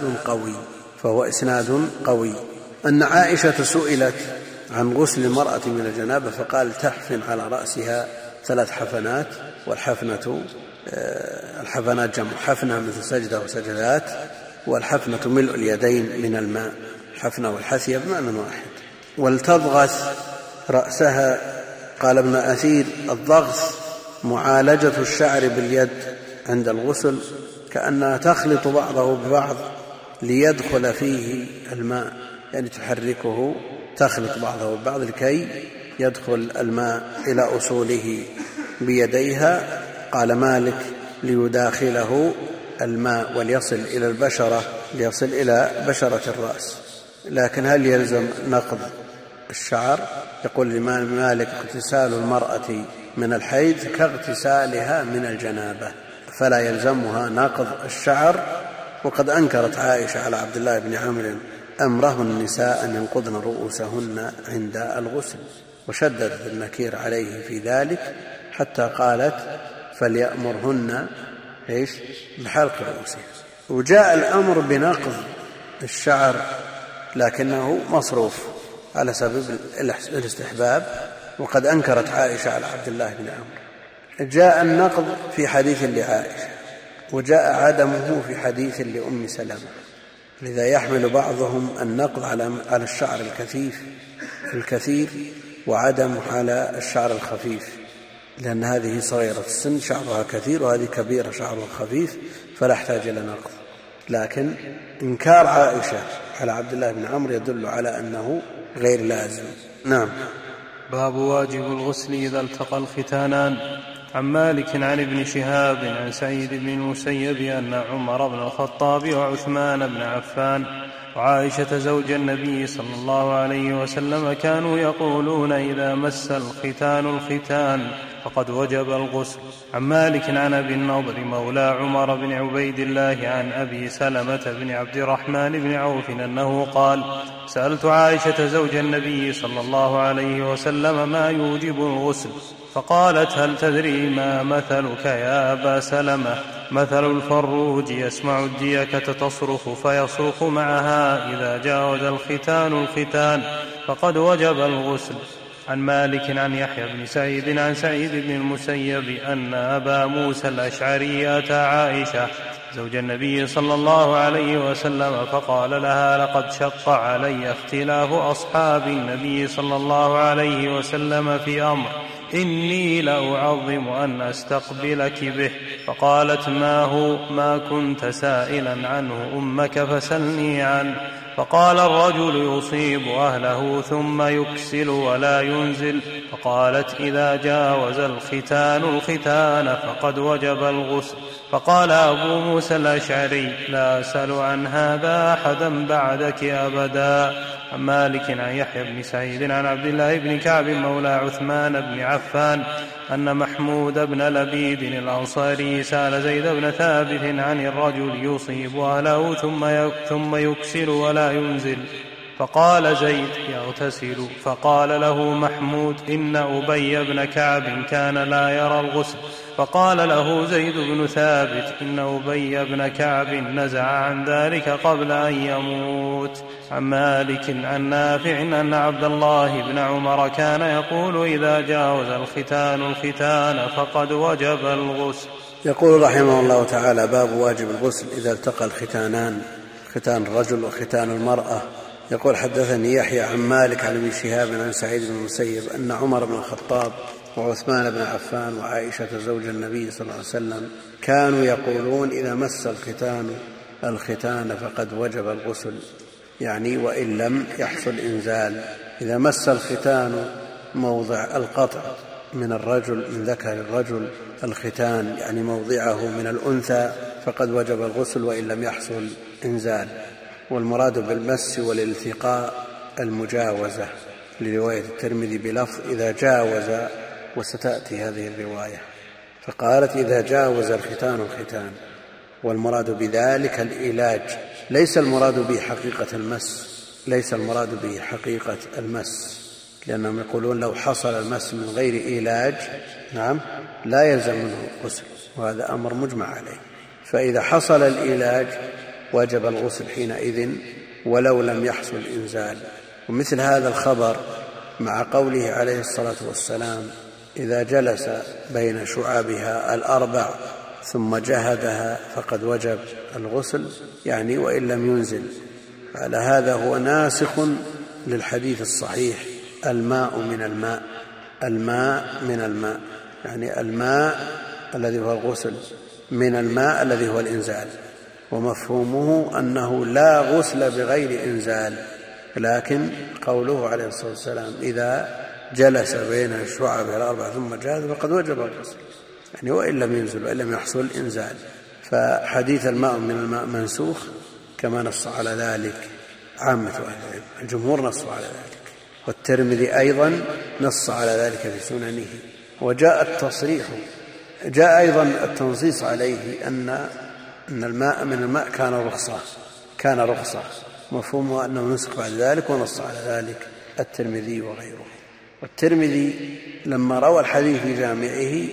إسناد قوي. أن عائشة سئلت عن غسل المرأة من الجنابة فقال: تحفن على رأسها 3 حفنات، والحفنة الحفنات جمع حفنة مثل سجدة وسجدات، والحفنة ملء اليدين من الماء، الحفنة والحثية بمعنى واحد. ولتضغث رأسها. قال ابن أثير: الضغث معالجة الشعر باليد عند الغسل كأنها تخلط بعضه ببعض ليدخل فيه الماء، يعني تحركه، تخلط بعضه ببعض لكي يدخل الماء إلى أصوله بيديها. قال مالك ليداخله الماء وليصل إلى البشرة، ليصل إلى بشرة الرأس. لكن هل يلزم نقض الشعر؟ يقول الإمام مالك اغتسال المرأة من الحيض كاغتسالها من الجنابة، فلا يلزمها نقض الشعر. وقد أنكرت عائشة على عبد الله بن عمرو أمره النساء أن ينقضن رؤوسهن عند الغسل، وشددت النكير عليه في ذلك حتى قالت فليأمرهن بحلق رؤوسهن. وجاء الأمر بنقض الشعر لكنه مصروف على سبب الاستحباب، وقد أنكرت عائشة على عبد الله بن عمرو. جاء النقض في حديث لعائشة، وجاء عدمه في حديث لأم سلمة، لذا يحمل بعضهم النقض على الشعر الكثير وعدمه على الشعر الخفيف، لأن هذه صغيرة السن شعرها كثير وهذه كبيرة شعرها خفيف، فلا احتاج إلى نقض. لكن إنكار عائشة على عبد الله بن عمرو يدل على أنه غير لازم. نعم. باب واجب الغسل إذا التقى الختانان. عن مالك عن ابن شهاب عن سعيد بن المسيب أن عمر بن الخطاب وعثمان بن عفان وعائشة زوج النبي صلى الله عليه وسلم كانوا يقولون إذا مس الختان الختان فقد وجب الغسل. عن مالك عن أبي النضر مولى عمر بن عبيد الله عن أبي سلمة بن عبد الرحمن بن عوف أنه قال سألت عائشة زوج النبي صلى الله عليه وسلم ما يوجب الغسل، فقالت هل تدري ما مثلك يا أبا سلمة؟ مثل الفروج يسمع الديكة تصرخ فيصرخ معها، إذا جاوز الختان الختان فقد وجب الغسل. عن مالك عن يحيى بن سعيد عن سعيد بن المسيب أن أبا موسى الأشعري أتى عائشة زوج النبي صلى الله عليه وسلم فقال لها لقد شق علي اختلاف أصحاب النبي صلى الله عليه وسلم في أمر إني لأعظم أن أستقبلك به. فقالت ما هو؟ ما كنت سائلا عنه أمك فسلني عنه. فقال الرجل يصيب أهله ثم يكسل ولا ينزل. فقالت إذا جاوز الختان الختان فقد وجب الغسل. فقال أبو موسى الأشعري لا أسأل عن هذا أحدا بعدك أبدا. عن مالك عن يحيى بن سعيد عن عبد الله بن كعب مولى عثمان بن عفان أن محمود بن لبيد الأنصاري سأل زيد بن ثابت عن الرجل يصيب أهله ثم يكسل ولا ينزل. فقال زيد يغتسل. فقال له محمود إن أبي بن كعب كان لا يرى الغسل. فقال له زيد بن ثابت إن أبي بن كعب نزع عن ذلك قبل أن يموت. عن مالك عن نافع أن عبد الله بن عمر كان يقول إذا جاوز الختان الختان فقد وجب الغسل. يقول رحمه الله تعالى باب واجب الغسل إذا التقى الختانان، ختان الرجل وختان المرأة. يقول حدثني يحيى عن مالك عن ابن شهاب عن سعيد بن المسيب أن عمر بن الخطاب وعثمان بن عفان وعائشة زوج النبي صلى الله عليه وسلم كانوا يقولون إذا مس الختان الختان فقد وجب الغسل، يعني وإن لم يحصل إنزال. إذا مس الختان موضع القطع من الرجل من ذكر الرجل الختان يعني موضعه من الأنثى فقد وجب الغسل وإن لم يحصل إنزال. والمراد بالمس والالتقاء المجاوزة لرواية الترمذي بلفظ إذا جاوز، وستأتي هذه الرواية. فقالت إذا جاوز الختان الختان، والمراد بذلك العلاج، ليس المراد به حقيقة المس، ليس المراد به حقيقة المس، لأنهم يقولون لو حصل المس من غير علاج نعم لا يلزم منه الغسل، وهذا أمر مجمع عليه. فإذا حصل العلاج وجب الغسل حينئذ ولو لم يحصل إنزال. ومثل هذا الخبر مع قوله عليه الصلاة والسلام إذا جلس بين شعابها الأربع ثم جهدها فقد وجب الغسل، يعني وإن لم ينزل. على هذا هو ناسخ للحديث الصحيح الماء من الماء، الماء من الماء، يعني الماء الذي هو الغسل من الماء الذي هو الإنزال. ومفهومه أنه لا غسل بغير إنزال، لكن قوله عليه الصلاة والسلام إذا جلس بين الشعب الأربع ثم جاز فقد وجب الغسل، يعني وإن لم ينزل وإن لم يحصل إنزال. فحديث الماء من الماء منسوخ كما نص على ذلك عامة أهل العلم، الجمهور نصوا على ذلك، والترمذي أيضا نص على ذلك في سننه. وجاء التصريح، جاء أيضا التنصيص عليه أن الماء من الماء كان رخصة، مفهومه أنه نسخ بعد ذلك، ونص على ذلك الترمذي وغيره. والترمذي لما روى الحديث في جامعه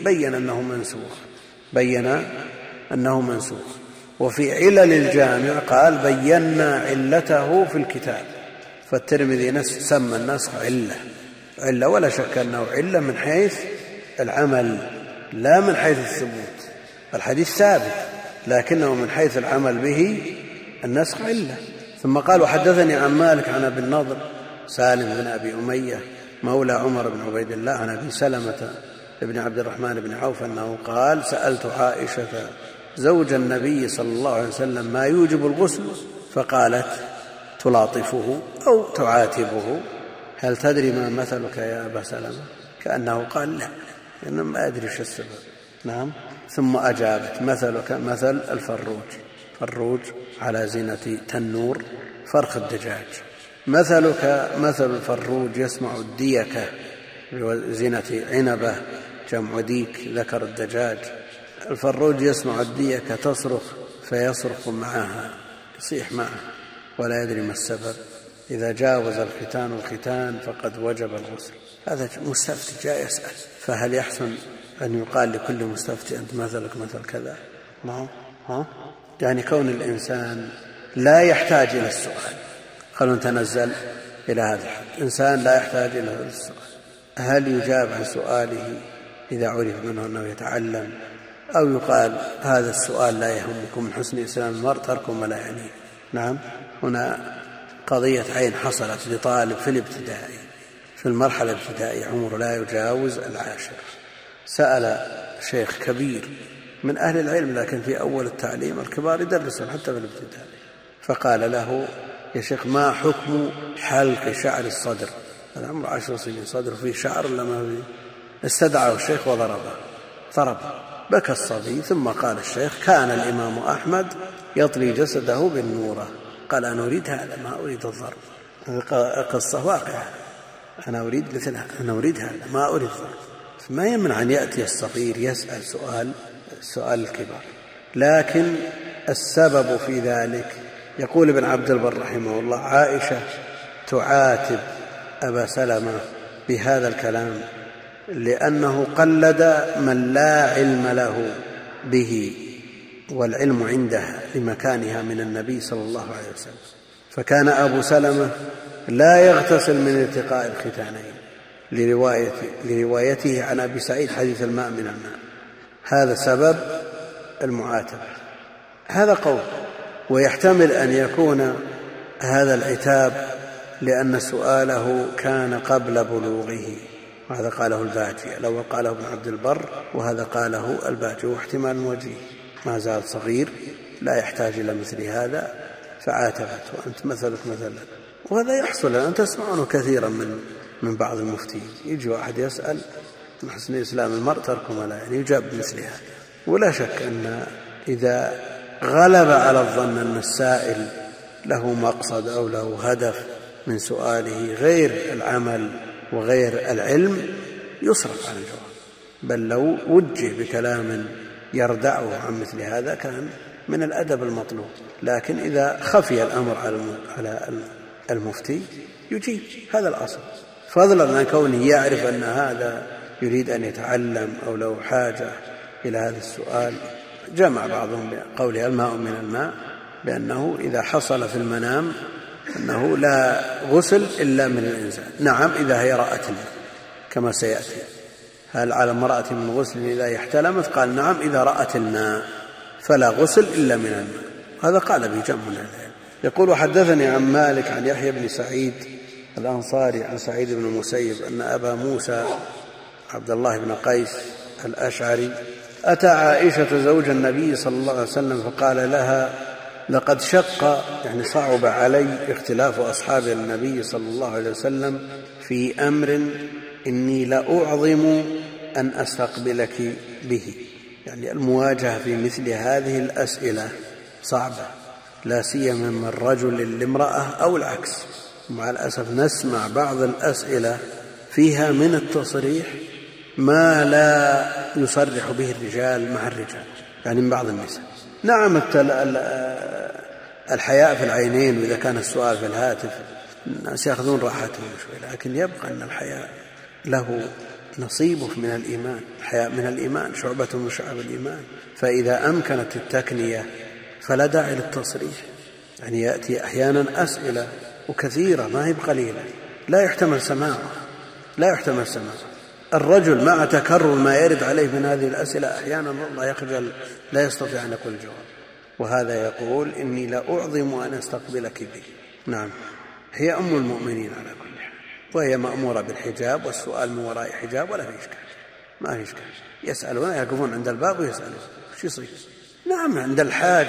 بين أنه منسوخ، وفي علل الجامع قال بينا علته في الكتاب. فالترمذي سمى النسخ علة، ولا شك أنه علة من حيث العمل لا من حيث الثبوت. الحديث ثابت لكنه من حيث العمل به النسخ علة. ثم قال وحدثني عن مالك عن أبي النضر سالم بن أبي أمية مولى عمر بن عبيد الله عن أبي سلمة بن عبد الرحمن بن عوف أنه قال سألت عائشة زوج النبي صلى الله عليه وسلم ما يوجب الغسل، فقالت تلاطفه أو تعاتبه هل تدري ما مثلك يا أبا سلمة؟ كأنه قال لا، لأنه ما أدري شو السبب. نعم. ثم أجابت مثلك مثل فروج على زينة تنور فرخ الدجاج، مثلك مثل الفروج يسمع الديكة بزينة عنبة جمع ديك ذكر الدجاج. الفروج يسمع الديكة تصرخ فيصرخ معها، يصيح معها ولا يدري ما السبب. إذا جاوز الختان فقد وجب الغسل. هذا مستفتي جاء يسأل، فهل يحسن أن يقال لكل مستفتي أنت مثلك مثل كذا؟ يعني كون الإنسان لا يحتاج إلى السؤال، خلونا نتنزل إلى هذا الحد، إنسان لا يحتاج إلى هذا السؤال، هل يجاب عن سؤاله إذا عرف منه أنه يتعلم، أو يقال هذا السؤال لا يهمكم من حسن إسلام المرء تركه ما لا يعنيه؟ نعم. هنا قضية عين حصلت لطالب في الابتدائي، في المرحلة الابتدائية عمره لا يجاوز 10، سأل شيخ كبير من أهل العلم لكن في أول التعليم، الكبار يدرسون حتى في الابتدائي، فقال له يا شيخ ما حكم حلق شعر الصدر؟ هذا عمره 10 سنين، صدره فيه شعر ولا ما فيه؟ استدعاه الشيخ وضربه، بكى الصبي. ثم قال الشيخ كان الإمام أحمد يطلي جسده بالنورة. قال أنا أريد هذا ما أريد الضرب، قصة واقعة، أنا أريد مثلها، أنا أريد هذا ما أريد الضرب. ما يمنع أن يأتي الصغير يسأل سؤال الكبار، لكن السبب في ذلك يقول ابن عبد البر رحمه الله عائشة تعاتب أبا سلمة بهذا الكلام لأنه قلد من لا علم له به والعلم عندها لمكانها من النبي صلى الله عليه وسلم. فكان أبو سلمة لا يغتسل من التقاء الختانين لروايته عن أبي سعيد حديث الماء من الماء، هذا سبب المعاتبة. هذا قول، ويحتمل أن يكون هذا العتاب لأن سؤاله كان قبل بلوغه، وهذا قاله الباجي، الأول قاله ابن عبد البر وهذا قاله الباجي، واحتمال وجيه ما زال صغير لا يحتاج إلى مثل هذا فعاتبته وأنت مثلك مثلا. وهذا يحصل الآن تسمعونه كثيرا من بعض المفتين، يجي واحد يسأل من حسن إسلام المرء تركه ما لا يعني، يجاب مثل هذا. ولا شك أن إذا غلب على الظن أن السائل له مقصد أو له هدف من سؤاله غير العمل وغير العلم يصرف عن الجواب، بل لو وجه بكلام يردعه عن مثل هذا كان من الأدب المطلوب. لكن إذا خفي الأمر على المفتي يجيب، هذا الأصل، فضلا عن كونه يعرف أن هذا يريد أن يتعلم أو له حاجة إلى هذا السؤال. جمع بعضهم بقوله الماء من الماء بأنه إذا حصل في المنام أنه لا غسل إلا من الإنزال. نعم إذا هي رأت الماء كما سيأتي، هل على المرأة من غسل إذا احتلمت؟ قال نعم إذا رأت الماء فلا غسل إلا من الماء، هذا قال بجمع من العلم. يقول حدثني عن مالك عن يحيى بن سعيد الأنصاري عن سعيد بن المسيب أن أبا موسى عبد الله بن قيس الأشعري أتى عائشة زوج النبي صلى الله عليه وسلم فقال لها لقد شق يعني صعب علي اختلاف أصحاب النبي صلى الله عليه وسلم في أمر إني لأعظم أن أستقبلك به. يعني المواجهة في مثل هذه الأسئلة صعبة، لا سيما من رجل لامرأة أو العكس. مع الأسف نسمع بعض الأسئلة فيها من التصريح ما لا يصرح به الرجال مع الرجال، يعني من بعض النساء. نعم الحياء في العينين، وإذا كان السؤال في الهاتف الناس يأخذون راحتهم شوي، لكن يبقى أن الحياء له نصيبه من الإيمان. الحياء من الإيمان، شعبة من شعب الإيمان. فإذا أمكنت التكنية فلا داعي للتصريح. يعني يأتي أحيانا أسئلة وكثيرة ما هي بقليلة لا يحتمل سماعها، لا يحتمل سماعها. الرجل مع تكرر ما يرد عليه من هذه الأسئلة أحيانا والله يخجل، لا يستطيع أن يقول الجواب، وهذا يقول إني لأعظم أن أستقبلك به. نعم، هي أم المؤمنين على كل حال، وهي مأمورة بالحجاب والسؤال من وراء حجاب، ولا في إشكال، ما في إشكال. يسألون، يقفون عند الباب ويسألون وش يصير. نعم، عند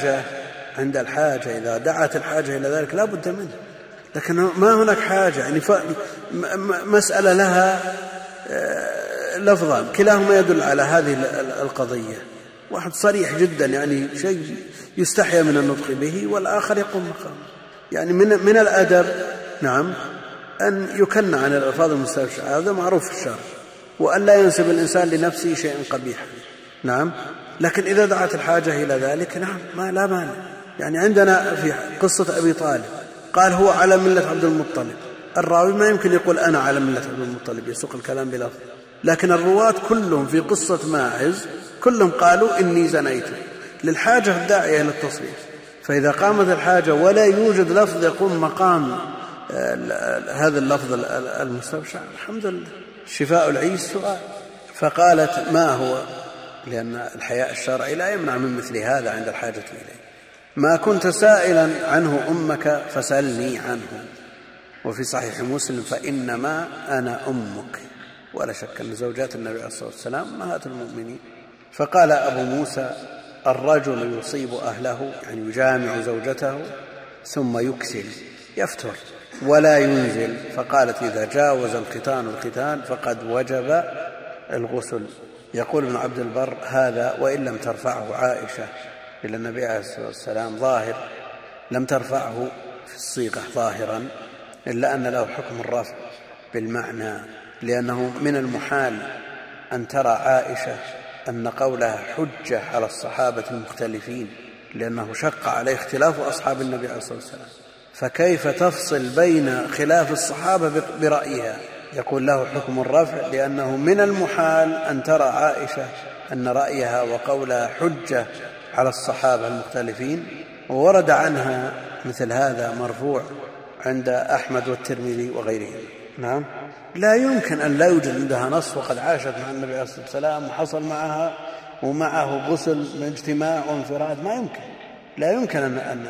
الحاجة إذا دعت الحاجة إلى ذلك لا بد منه، لكن ما هناك حاجة. يعني مسألة لها لفظان كلاهما يدل على هذه القضية. واحد صريح جدا يعني شيء يستحيا من النطق به، والآخر يقوم مقامه. يعني من الأدب نعم أن يكن عن الألفاظ المستشعرة، هذا معروف في الشرع، وأن لا ينسب الإنسان لنفسه شيئا قبيحا. نعم، لكن إذا دعت الحاجة إلى ذلك نعم ما لا مانع. يعني عندنا في قصة أبي طالب قال هو على ملة عبد المطلب، الراوي ما يمكن يقول أنا على ملة عبد المطلب، يسوق الكلام بلفظ. لكن الرواة كلهم في قصة ماعز كلهم قالوا إني زنيت، للحاجة الداعية للتصريح. فإذا قامت الحاجة ولا يوجد لفظ يقوم مقام هذا اللفظ المستبشع، الحمد لله شفاء العي السؤال. فقالت ما هو، لأن الحياء الشرعي لا يمنع من مثل هذا عند الحاجة إليه. ما كنت سائلا عنه أمك فسألني عنه. وفي صحيح مسلم فإنما أنا أمك. ولا شك أن زوجات النبي عليه الصلاة والسلام أمهات المؤمنين. فقال أبو موسى الرجل يصيب أهله، يعني يجامع زوجته ثم يكسل يفتر ولا ينزل. فقالت إذا جاوز الختان فقد وجب الغسل. يقول ابن عبد البر هذا وإن لم ترفعه عائشة إلى النبي عليه الصلاة والسلام ظاهر، لم ترفعه في الصيغة ظاهرا، إلا أن له حكم الرفع بالمعنى، لأنه من المحال أن ترى عائشة أن قولها حجة على الصحابة المختلفين، لأنه شق عليه اختلاف أصحاب النبي عليه الصلاة والسلام، فكيف تفصل بين خلاف الصحابة برأيها؟ يقول له حكم الرفع، لأنه من المحال أن ترى عائشة أن رأيها وقولها حجة على الصحابة المختلفين. وورد عنها مثل هذا مرفوع عند أحمد والترمذي وغيرهم. نعم، لا يمكن أن لا يوجد عندها نص وقد عاشت مع النبي عليه الصلاة والسلام وحصل معها ومعه غسل من اجتماع وانفراد، ما يمكن. لا يمكن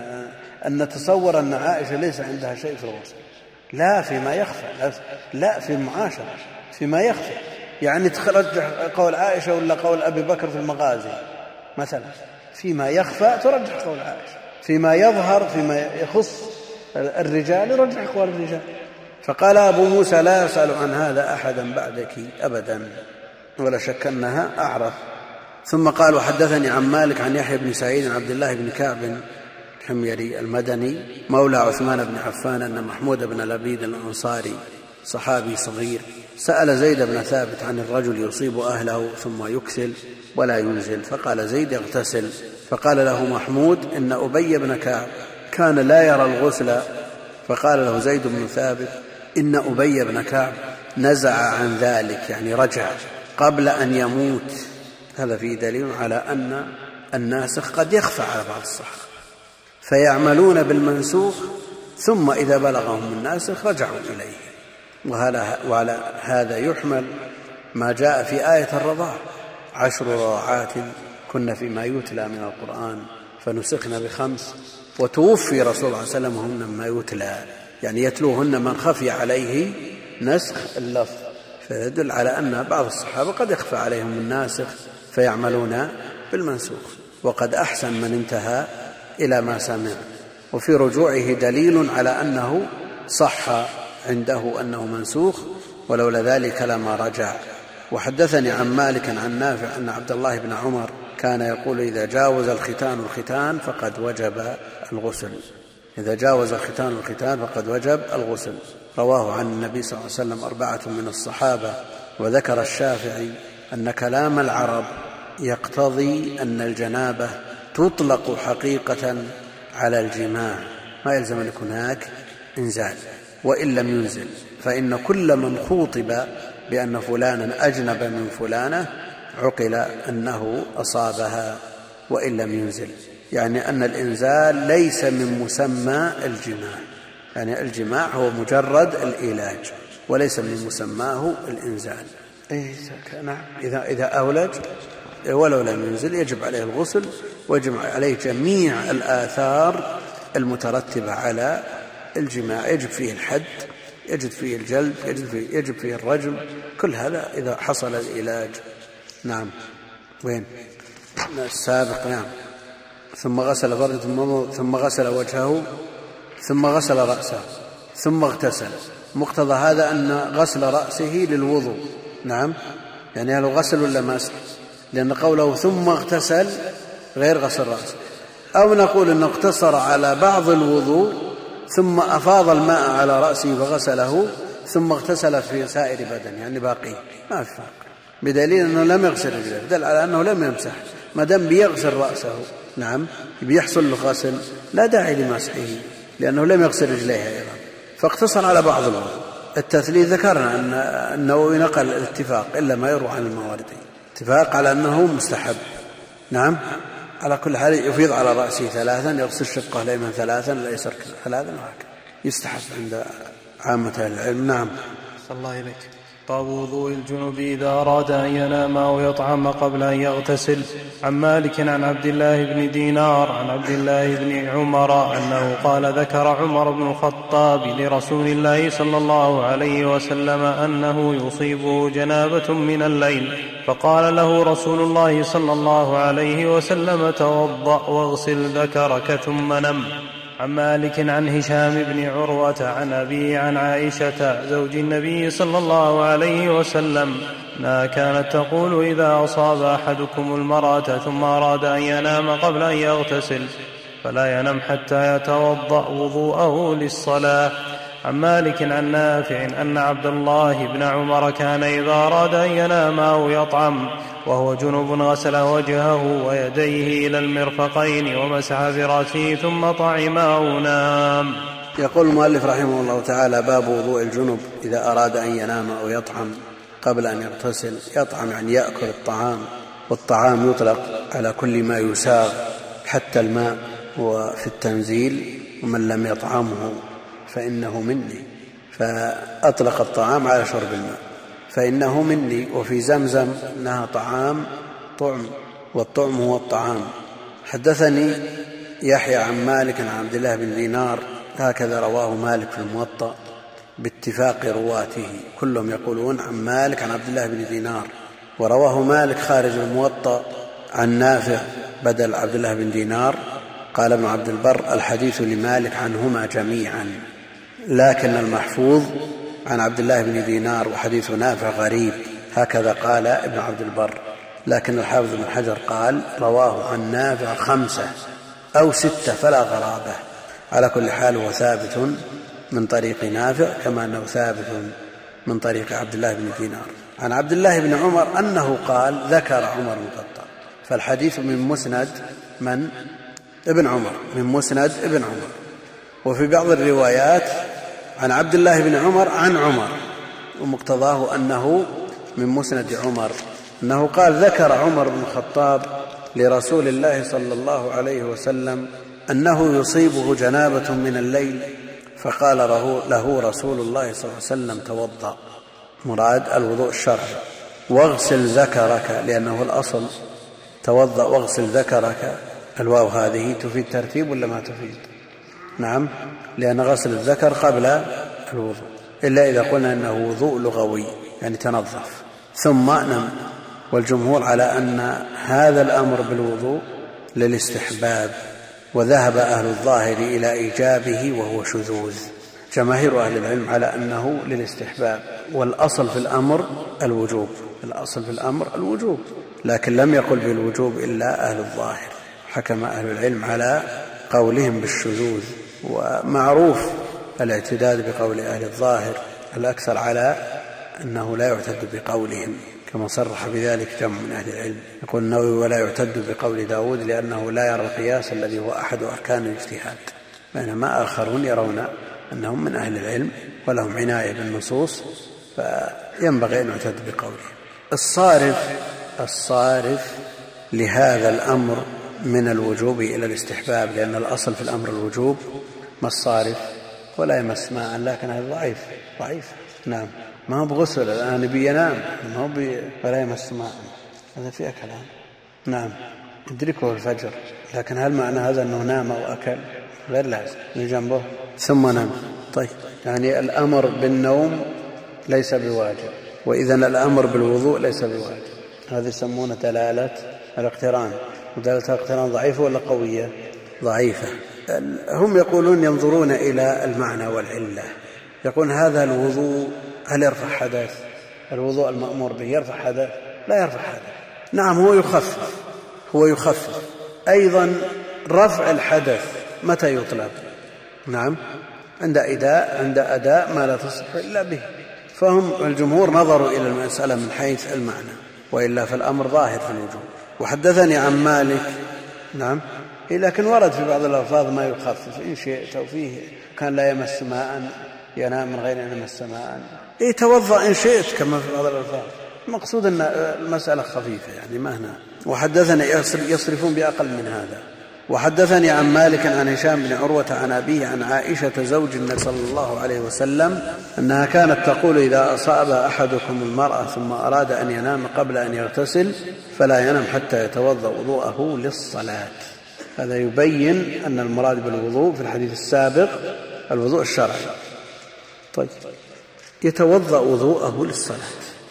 أن نتصور أن عائشة ليس عندها شيء في الغسل، لا فيما يخفى، لا في المعاشرة فيما يخفى. يعني ترجح قول عائشة ولا قول أبي بكر في المغازي مثلا، فيما يخفى ترجح قول عائشة، فيما يظهر فيما يخص الرجال يرجح قول الرجال. فقال أبو موسى لا يسأل عن هذا أحدا بعدك أبدا، ولا شك أنها أعرف. ثم قال وحدثني عن مالك عن يحيى بن سعيد عن عبد الله بن كعب الحميري المدني مولى عثمان بن عفان أن محمود بن لبيد الأنصاري صحابي صغير سأل زيد بن ثابت عن الرجل يصيب أهله ثم يكسل ولا ينزل، فقال زيد اغتسل. فقال له محمود إن أبي بن كعب كان لا يرى الغسل. فقال له زيد بن ثابت إن أبي بن كعب نزع عن ذلك، يعني رجع قبل أن يموت. هذا فيه دليل على أن الناسخ قد يخفى على بعض الصحابة فيعملون بالمنسوخ، ثم إذا بلغهم الناسخ رجعوا إليه. وعلى هذا يحمل ما جاء في آية الرضاع 10 رضاعات كن فيما يتلى من القرآن فنسخن ب5، وتوفي رسول الله صلى الله عليه وسلم هن ما يتلى، يعني يتلوهن من خفي عليه نسخ اللفظ. فيدل على أن بعض الصحابة قد يخفى عليهم الناسخ فيعملون بالمنسوخ. وقد أحسن من انتهى إلى ما سمع، وفي رجوعه دليل على أنه صح عنده أنه منسوخ، ولولا ذلك لما رجع. وحدثني عن مالك عن نافع أن عبد الله بن عمر كان يقول إذا جاوز الختان الختان فقد وجب الغسل، إذا جاوز الختان الختان فقد وجب الغسل. رواه عن النبي صلى الله عليه وسلم 4 من الصحابة. وذكر الشافعي أن كلام العرب يقتضي أن الجنابة تطلق حقيقة على الجماع، ما يلزم أن يكون هناك إنزال، وإن لم ينزل فإن كل من خوطب بأن فلانا أجنب من فلانة عقل أنه أصابها وإن لم ينزل، يعني أن الإنزال ليس من مسمى الجماع، يعني الجماع هو مجرد الإيلاج وليس من مسماه الإنزال. نعم، إذا أولج ولو لم ينزل يجب عليه الغسل، ويجب عليه جميع الآثار المترتبة على الجماع، يجب فيه الحد، يجب فيه الجلد، يجب فيه الرجم، كل هذا إذا حصل العلاج. نعم. وين السابق؟ نعم. ثم غسل فرجه ثم غسل وجهه ثم غسل رأسه ثم اغتسل. مقتضى هذا أن غسل رأسه للوضوء. نعم، يعني هل غسل ولا مسح؟ لأن قوله ثم اغتسل غير غسل رأسه. أو نقول أنه اقتصر على بعض الوضوء ثم أفاض الماء على رأسه فغسله ثم اغتسل في سائر بدنه، يعني باقي ما في فرق، بدليل أنه لم يغسل رجله، دل على أنه لم يمسح. ما دام بيغسل رأسه نعم بيحصل له غسل لا داعي لمسحه لأنه لم يغسل رجليه أيضا، فاقتصر على بعض الوضوء. التثليث ذكرنا أن النووي نقل الاتفاق إلا ما يروى عن المواردي، اتفاق على أنه مستحب. نعم، على كل حال يفيض على رأسه 3، يغسل شقه الأيمن 3، الأيسر 3، وهكذا يستحب عند عامة العلم. نعم. صلى الله إليك. باب وضوء الجنب إذا أراد أن ينام أو يطعم قبل أن يغتسل. عن مالك عن عبد الله بن دينار عن عبد الله بن عمر أنه قال ذكر عمر بن الخطاب لرسول الله صلى الله عليه وسلم أنه يصيبه جنابة من الليل، فقال له رسول الله صلى الله عليه وسلم توضأ واغسل ذكرك ثم نم. عن مالك عن هشام بن عروة عن أبيه عن عائشة زوج النبي صلى الله عليه وسلم أنها كانت تقول إذا أصاب أحدكم المرأة ثم أراد أن ينام قبل أن يغتسل فلا ينم حتى يتوضأ وضوءه للصلاة. عن مالك عن نافع أن عبد الله بن عمر كان إذا أراد أن ينام أو يطعم وهو جنب غسل وجهه ويديه إلى المرفقين ومسح برأسه ثم طعم أو نام. يقول المؤلف رحمه الله تعالى: باب وضوء الجنب إذا أراد أن ينام أو يطعم قبل أن يغتسل. يطعم يعني يأكل الطعام، والطعام يطلق على كل ما يساغ حتى الماء، وفي التنزيل ومن لم يطعمه فإنه مني، فأطلق الطعام على شرب الماء فإنه مني. وفي زمزم إنها طعام طعم، والطعم هو الطعام. حدثني يحيى عن مالك عن عبد الله بن دينار، هكذا رواه مالك في الموطأ باتفاق رواته، كلهم يقولون عن مالك عن عبد الله بن دينار. ورواه مالك خارج الموطأ عن نافع بدل عبد الله بن دينار. قال ابن عبد البر: الحديث لمالك عنهما جميعا، لكن المحفوظ عن عبد الله بن دينار وحديث نافع غريب، هكذا قال ابن عبد البر. لكن الحافظ بن حجر قال: رواه عن نافع 5 أو 6 فلا غرابة. على كل حال هو ثابت من طريق نافع كما أنه ثابت من طريق عبد الله بن دينار. عن عبد الله بن عمر أنه قال: ذكر عمر بن الخطاب. فالحديث من مسند من؟ ابن عمر، من مسند ابن عمر. وفي بعض الروايات عن عبد الله بن عمر عن عمر، ومقتضاه أنه من مسند عمر، أنه قال: ذكر عمر بن الخطاب لرسول الله صلى الله عليه وسلم أنه يصيبه جنابة من الليل، فقال له رسول الله صلى الله عليه وسلم: توضأ، مراد الوضوء الشرعي، واغسل ذكرك، لأنه الأصل توضأ واغسل ذكرك. الواو هذه تفيد ترتيب ولا ما تفيد؟ نعم، لأن غسل الذكر قبل الوضوء، إلا إذا قلنا أنه وضوء لغوي يعني تنظف ثم نم. والجمهور على أن هذا الأمر بالوضوء للاستحباب وذهب أهل الظاهر إلى إيجابه وهو شذوذ. جماهير أهل العلم على أنه للاستحباب، والأصل في الأمر الوجوب، الأصل في الأمر الوجوب، لكن لم يقل بالوجوب إلا أهل الظاهر، حكم أهل العلم على قولهم بالشذوذ. ومعروف الاعتداد بقول أهل الظاهر الأكثر على أنه لا يعتد بقولهم، كما صرح بذلك جمع من أهل العلم. يقول النووي: ولا يعتد بقول داود لأنه لا يرى القياس الذي هو أحد أركان الاجتهاد، بينما آخرون يرون أنهم من أهل العلم ولهم عناية بالنصوص، فينبغي أن يعتد بقولهم. الصارف لهذا الأمر من الوجوب إلى الاستحباب، لأن الأصل في الأمر الوجوب. ما الصارف؟ ولا يمس ماء، لكن هذا ضعيف. نعم، ما هو بغسل الآن بينام، ما هو ولا يمس ماء، هذا فيه كلام. نعم، يدركه الفجر، لكن هل معنى هذا أنه نام أو أكل؟ غير لازم، اللي جنبه ثم نام. طيب، يعني الأمر بالنوم ليس بواجب، وإذا الأمر بالوضوء ليس بواجب. هذا يسمونه دلالة الاقتران. ودلالة الاقتران ضعيفة ولا قوية؟ ضعيفة. هم يقولون ينظرون إلى المعنى والعلة، يقول هذا الوضوء هل يرفع حدث؟ الوضوء المأمور به يرفع حدث؟ لا يرفع حدث. نعم، هو يخفف أيضا. رفع الحدث متى يطلب؟ نعم، عند أداء ما لا تصح إلا به. فهم الجمهور نظروا إلى المسألة من حيث المعنى، وإلا فالأمر ظاهر في الوجوب. وحدثني عن مالك. نعم، لكن ورد في بعض الألفاظ ما يخفف إن شئت، وفيه كان لا يمس ماء، ينام من غير أن يمس ماء، توضأ إن شئت كما في بعض الألفاظ. المقصود أن المسألة خفيفة، يعني ما هنا. وحدثني يصرفون بأقل من هذا. وحدثني عن مالك عن هشام بن عروة عن أبيه عن عائشة زوج النبي صلى الله عليه وسلم أنها كانت تقول: إذا أصاب أحدكم المرأة ثم أراد أن ينام قبل أن يغتسل فلا ينام حتى يتوضأ وضوءه للصلاة. هذا يبين أن المراد بالوضوء في الحديث السابق الوضوء الشرعي. طيب، يتوضأ وضوءه للصلاة.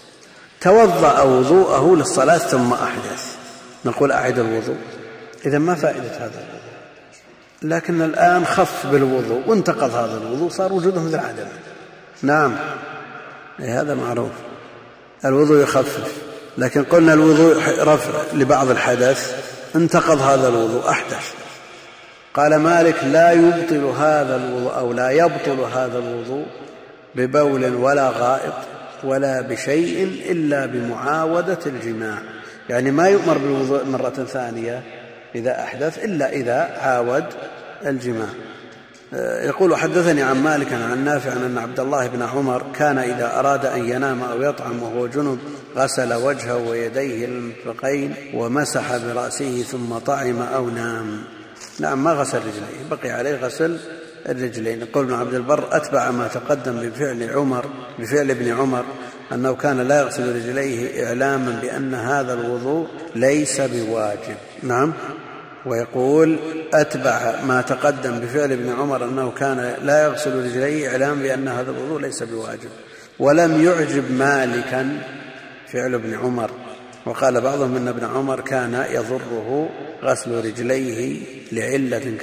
توضأ وضوءه للصلاة ثم أحدث، نقول أعد الوضوء. إذا ما فائدة هذا الوضوء؟ لكن الآن خف بالوضوء وانتقض هذا الوضوء، صار وجوده مثل عدم. نعم، هذا معروف، الوضوء يخفف. لكن قلنا الوضوء رفع لبعض الحدث، انتقض هذا الوضوء أحدث. قال مالك: لا يبطل هذا الوضوء أو لا يبطل هذا الوضوء ببول ولا غائط ولا بشيء إلا بمعاودة الجماع، يعني ما يؤمر بالوضوء مرة ثانية إذا أحدث إلا إذا عاود الجماع. يقول: حدثني عن مالك عن نافع أن عبد الله بن عمر كان إذا أراد أن ينام أو يطعم وهو جنب غسل وجهه ويديه المرفقين ومسح برأسه ثم طعم أو نام. نعم، ما غسل رجليه، بقي عليه غسل الرجلين. يقول ابن عبد البر: أتبع ما تقدم بفعل ابن عمر أنه كان لا يغسل رجليه إعلاما بأن هذا الوضوء ليس بواجب. نعم، ويقول: أتبع ما تقدم بفعل ابن عمر أنه كان لا يغسل رجليه إعلاما بأن هذا الوضوء ليس بواجب. ولم يعجب مالكا فعل ابن عمر، وقال بعضهم أن ابن عمر كان يضره غسل رجليه لعلة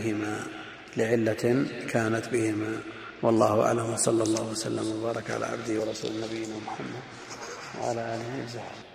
كانت بهما. والله أعلم، وصلى الله وسلم وبارك على عبده ورسوله نبينا محمد وعلى آله وصحبه.